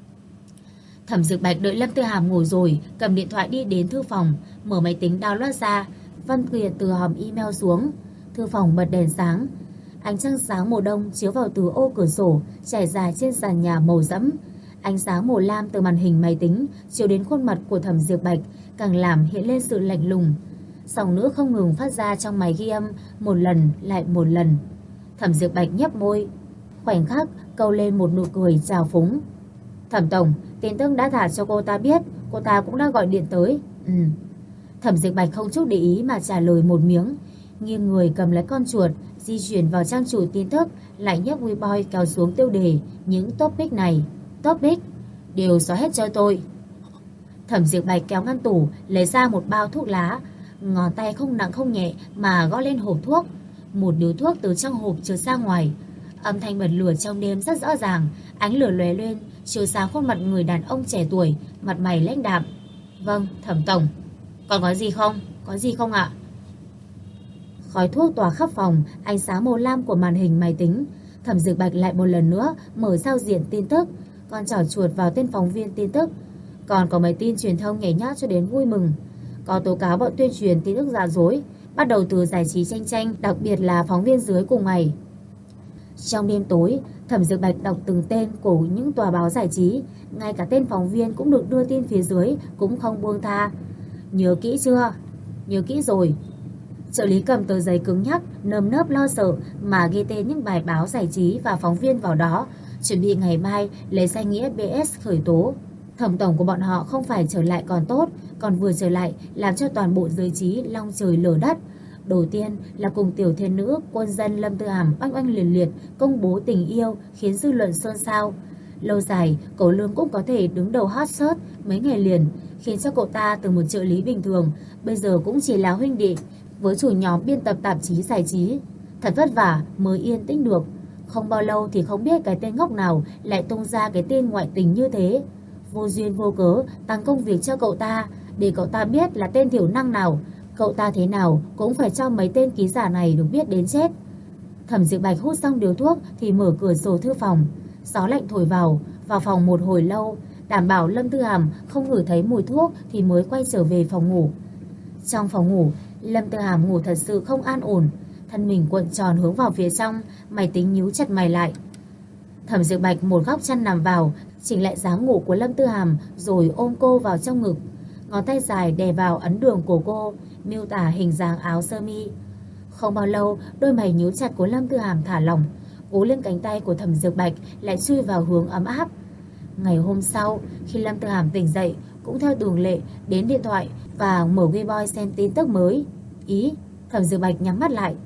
Thẩm Dược Bạch đợi Lâm Tư Hàm ngủ rồi, cầm điện thoại đi đến thư phòng, mở máy tính download ra, văn kiện từ hòm email xuống. Thư phòng bật đèn sáng, ánh trăng sáng mùa đông chiếu vào từ ô cửa sổ, trải dài trên sàn nhà màu sẫm. Ánh sáng màu lam từ màn hình máy tính chiếu đến khuôn mặt của Thẩm Dược Bạch, càng làm hiện lên sự lạnh lùng. Dòng nước không ngừng phát ra trong máy ghi âm, một lần lại một lần. Thẩm Dược Bạch nhếch môi, khoảnh khắc câu lên một nụ cười trào phúng. Thẩm tổng, tin tức đã thả cho cô ta biết, cô ta cũng đã gọi điện tới. Thẩm Dược Bạch không chút để ý mà trả lời một miếng, nghiêng người cầm lấy con chuột, di chuyển vào trang chủ tin tức, lại nhấc Weibo kéo xuống tiêu đề những topic này. Topic đều xóa hết cho tôi. Thẩm Dược Bạch kéo ngăn tủ, lấy ra một bao thuốc lá, ngón tay không nặng không nhẹ mà gõ lên hộp thuốc. Một điếu thuốc từ trong hộp trượt ra ngoài, âm thanh bật lửa trong đêm rất rõ ràng, ánh lửa lóe lên chiếu sáng khuôn mặt người đàn ông trẻ tuổi, mặt mày lãnh đạm. Vâng, Thẩm tổng. Còn có gì không? Có gì không ạ? Khói thuốc tỏa khắp phòng, ánh sáng màu lam của màn hình máy tính. Thẩm Dược Bạch lại một lần nữa mở giao diện tin tức, con trỏ chuột vào tên phóng viên tin tức. Còn có mấy tin truyền thông nhảy nhót cho đến vui mừng. Có tố cáo bọn tuyên truyền tin tức giả dối, bắt đầu từ giải trí tranh tranh, đặc biệt là phóng viên dưới cùng ngày. Trong đêm tối, Thẩm Dược Bạch đọc từng tên của những tòa báo giải trí, ngay cả tên phóng viên cũng được đưa tin phía dưới, cũng không buông tha. Nhớ kỹ chưa? Nhớ kỹ rồi. Trợ lý cầm tờ giấy cứng nhắc, nơm nớp lo sợ mà ghi tên những bài báo giải trí và phóng viên vào đó, chuẩn bị ngày mai lấy danh nghĩa BS khởi tố. Thẩm tổng của bọn họ không phải trở lại còn tốt, còn vừa trở lại làm cho toàn bộ giới trí long trời lở đất. Đầu tiên là cùng tiểu thiên nữ quân dân Lâm Tư Hàm oanh oanh liệt liệt công bố tình yêu khiến dư luận xôn xao. Lâu dài, Cẩu Lương cũng có thể đứng đầu hot search mấy ngày liền, khiến cho cậu ta từ một trợ lý bình thường bây giờ cũng chỉ là huynh đệ với chủ nhóm biên tập tạp chí giải trí. Thật vất vả mới yên tĩnh được. Không bao lâu thì không biết cái tên ngốc nào lại tung ra cái tên ngoại tình như thế. Vô duyên vô cớ tăng công việc cho cậu ta, để cậu ta biết là tên thiểu năng nào. Cậu ta thế nào cũng phải cho mấy tên ký giả này được biết đến chết. Thẩm Diệp Bạch hút xong điếu thuốc thì mở cửa sổ thư phòng. Gió lạnh thổi vào phòng một hồi lâu, đảm bảo Lâm Tư Hàm không ngửi thấy mùi thuốc thì mới quay trở về phòng ngủ. Trong phòng ngủ, Lâm Tư Hàm ngủ thật sự không an ổn, thân mình cuộn tròn hướng vào phía trong, máy tính nhíu chặt mày lại. Thẩm Diệp Bạch một góc chăn nằm vào, chỉnh lại dáng ngủ của Lâm Tư Hàm rồi ôm cô vào trong ngực. Ngón tay dài đè vào ấn đường của cô, miêu tả hình dáng áo sơ mi. Không bao lâu, đôi mày nhíu chặt của Lâm Tư Hàm thả lỏng, ú lên cánh tay của Thẩm Diệp Bạch lại chui vào hướng ấm áp. Ngày hôm sau, khi Lâm Tư Hàm tỉnh dậy, cũng theo thường lệ đến điện thoại và mở Weibo xem tin tức mới. Thẩm Diệp Bạch nhắm mắt lại.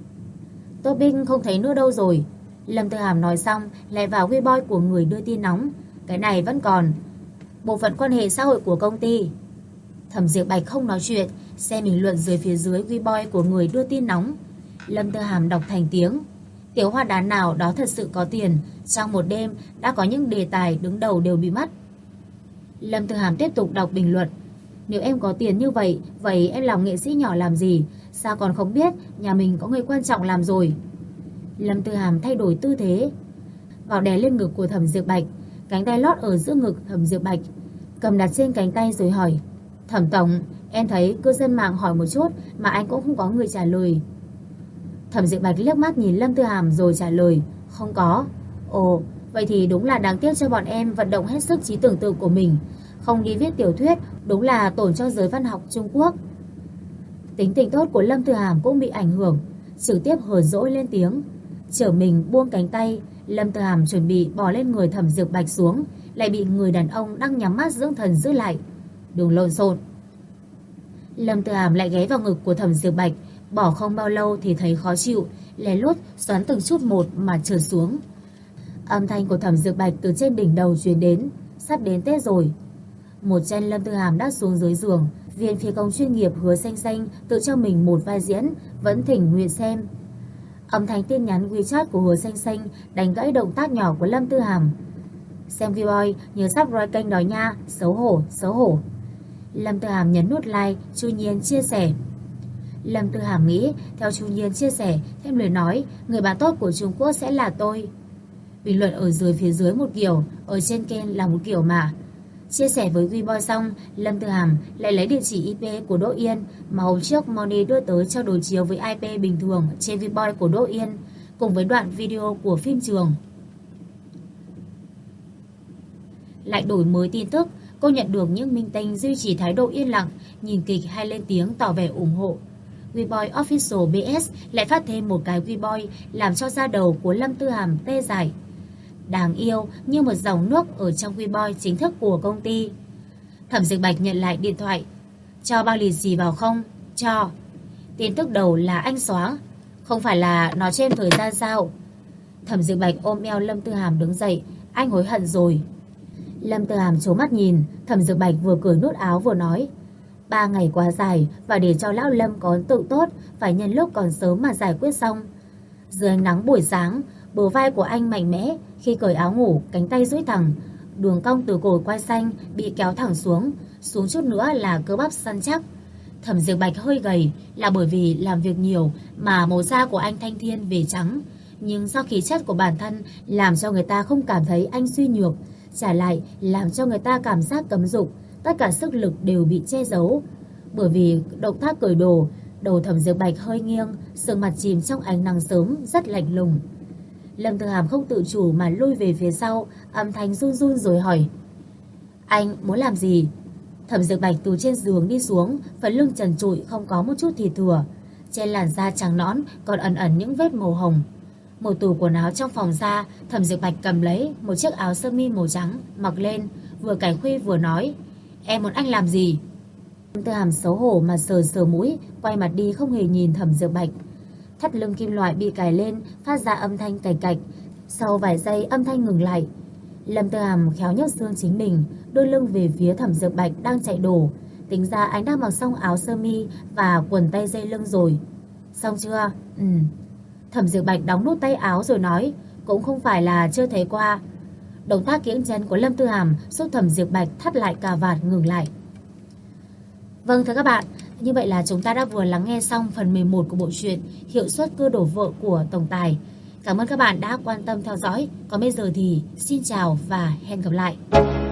Topping không thấy nữa đâu rồi. Lâm Tư Hàm nói xong lại vào Weibo của người đưa tin nóng. Cái này vẫn còn. Bộ phận quan hệ xã hội của công ty. Thẩm Diệp Bạch không nói chuyện, xem bình luận dưới phía dưới Weibo của người đưa tin nóng. Lâm Tư Hàm đọc thành tiếng. Tiểu hoa đán nào đó thật sự có tiền, trong một đêm đã có những đề tài đứng đầu đều bị mất. Lâm Tư Hàm tiếp tục đọc bình luận. Nếu em có tiền như vậy, vậy em làm nghệ sĩ nhỏ làm gì? Sao còn không biết nhà mình có người quan trọng làm rồi? Lâm Tư Hàm thay đổi tư thế, vào đè lên ngực của Thẩm Diệp Bạch, cánh tay lót ở giữa ngực Thẩm Diệp Bạch, cầm đặt trên cánh tay rồi hỏi. Thẩm tổng, em thấy cư dân mạng hỏi một chút mà anh cũng không có người trả lời. Thẩm Diệp Bạch liếc mắt nhìn Lâm Tư Hàm rồi trả lời. Không có. Ồ, vậy thì đúng là đáng tiếc cho bọn em vận động hết sức trí tưởng tượng của mình. Không đi viết tiểu thuyết, đúng là tổn cho giới văn học Trung Quốc. Tính tình tốt của Lâm Tư Hàm cũng bị ảnh hưởng, trực tiếp hờn dỗi lên tiếng. Trở mình buông cánh tay, Lâm Tư Hàm chuẩn bị bò lên người Thẩm Diệp Bạch xuống, lại bị người đàn ông đang nhắm mắt dưỡng thần giữ lại. Đừng lộn xộn. Lâm Tư Hàm lại ghé vào ngực của Thẩm Diệp Bạch, bỏ không bao lâu thì thấy khó chịu, lén lút xoắn từng chút một mà trượt xuống. Âm thanh của Thẩm Diệp Bạch từ trên đỉnh đầu truyền đến. Sắp đến Tết rồi. Một chân Lâm Tư Hàm đã xuống dưới giường. Viên phi công chuyên nghiệp Hứa Xanh Xanh tự cho mình một vai diễn, vẫn thỉnh nguyện xem. Âm thanh tin nhắn WeChat của Hứa Xanh Xanh đánh gãy động tác nhỏ của Lâm Tư Hàm. Xem Vboy nhớ subscribe kênh đó nha. Xấu hổ, xấu hổ. Lâm Tư Hàm nhấn nút like. Chu Nhiên chia sẻ. Lâm Tư Hàm nghĩ theo Chu Nhiên chia sẻ thêm lời nói, người bạn tốt của Trung Quốc sẽ là tôi. Bình luận ở dưới phía dưới một kiểu, ở trên kênh là một kiểu mà. Chia sẻ với Weibo xong, Lâm Tư Hàm lại lấy địa chỉ IP của Đỗ Yên mà hôm trước Moni đưa tới cho đối chiếu với IP bình thường trên Weibo của Đỗ Yên, cùng với đoạn video của phim trường. Lại đổi mới tin tức, cô nhận được những minh tinh duy trì thái độ yên lặng, nhìn kịch hay lên tiếng tỏ vẻ ủng hộ. Weibo Official BS lại phát thêm một cái Weibo làm cho da đầu của Lâm Tư Hàm tê dại. Đáng yêu như một dòng nước ở trong Weibo chính thức của công ty. Thẩm Diệp Bạch nhận lại điện thoại. Cho bao lì xì vào không? Cho. Tin tức đầu là anh xóa. Không phải là nó trên thời gian sao? Thẩm Diệp Bạch ôm eo Lâm Tư Hàm đứng dậy. Anh hối hận rồi. Lâm Tư Hàm trố mắt nhìn. Thẩm Diệp Bạch vừa cởi nút áo vừa nói. 3 ngày quá dài, và để cho lão Lâm có ấn tượng tốt, phải nhân lúc còn sớm mà giải quyết xong. Dưới ánh nắng buổi sáng, bờ vai của anh mạnh mẽ. Khi cởi áo ngủ, cánh tay duỗi thẳng, đường cong từ cổ quai xanh bị kéo thẳng xuống chút nữa là cơ bắp săn chắc. Thẩm Diệp Bạch hơi gầy là bởi vì làm việc nhiều mà màu da của anh thanh thiên về trắng, nhưng do khí chất của bản thân làm cho người ta không cảm thấy anh suy nhược, trả lại làm cho người ta cảm giác cấm dục, tất cả sức lực đều bị che giấu. Bởi vì động tác cởi đồ, đầu Thẩm Diệp Bạch hơi nghiêng, sườn mặt chìm trong ánh nắng sớm rất lạnh lùng. Lâm Tư Hàm không tự chủ mà lui về phía sau, âm thanh run run rồi hỏi. Anh muốn làm gì? Thẩm Diệp Bạch từ trên giường đi xuống, phần lưng trần trụi không có một chút thịt thừa. Trên làn da trắng nõn còn ẩn ẩn những vết màu hồng. Một tủ quần áo trong phòng ra, Thẩm Diệp Bạch cầm lấy một chiếc áo sơ mi màu trắng, mặc lên, vừa cài khuy vừa nói. Em muốn anh làm gì? Lâm Tư Hàm xấu hổ mà sờ sờ mũi, quay mặt đi không hề nhìn Thẩm Dược Bạch. Thắt lưng kim loại bị cài lên, phát ra âm thanh cạch cạch. Sau vài giây âm thanh ngừng lại. Lâm Tư Hàm khéo nhấc xương chính mình, đưa lưng về phía Thẩm Dược Bạch đang chạy đổ. Tính ra anh đã mặc xong áo sơ mi và quần tây dây lưng rồi. Xong chưa? Thẩm Dược Bạch đóng nút tay áo rồi nói, cũng không phải là chưa thấy qua. Động tác kiễng chân của Lâm Tư Hàm giúp Thẩm Dược Bạch thắt lại cà vạt ngừng lại. Vâng thưa các bạn, như vậy là chúng ta đã vừa lắng nghe xong phần 11 của bộ truyện Hiệu suất cưa đổ vợ của tổng tài. Cảm ơn các bạn đã quan tâm theo dõi. Còn bây giờ thì xin chào và hẹn gặp lại.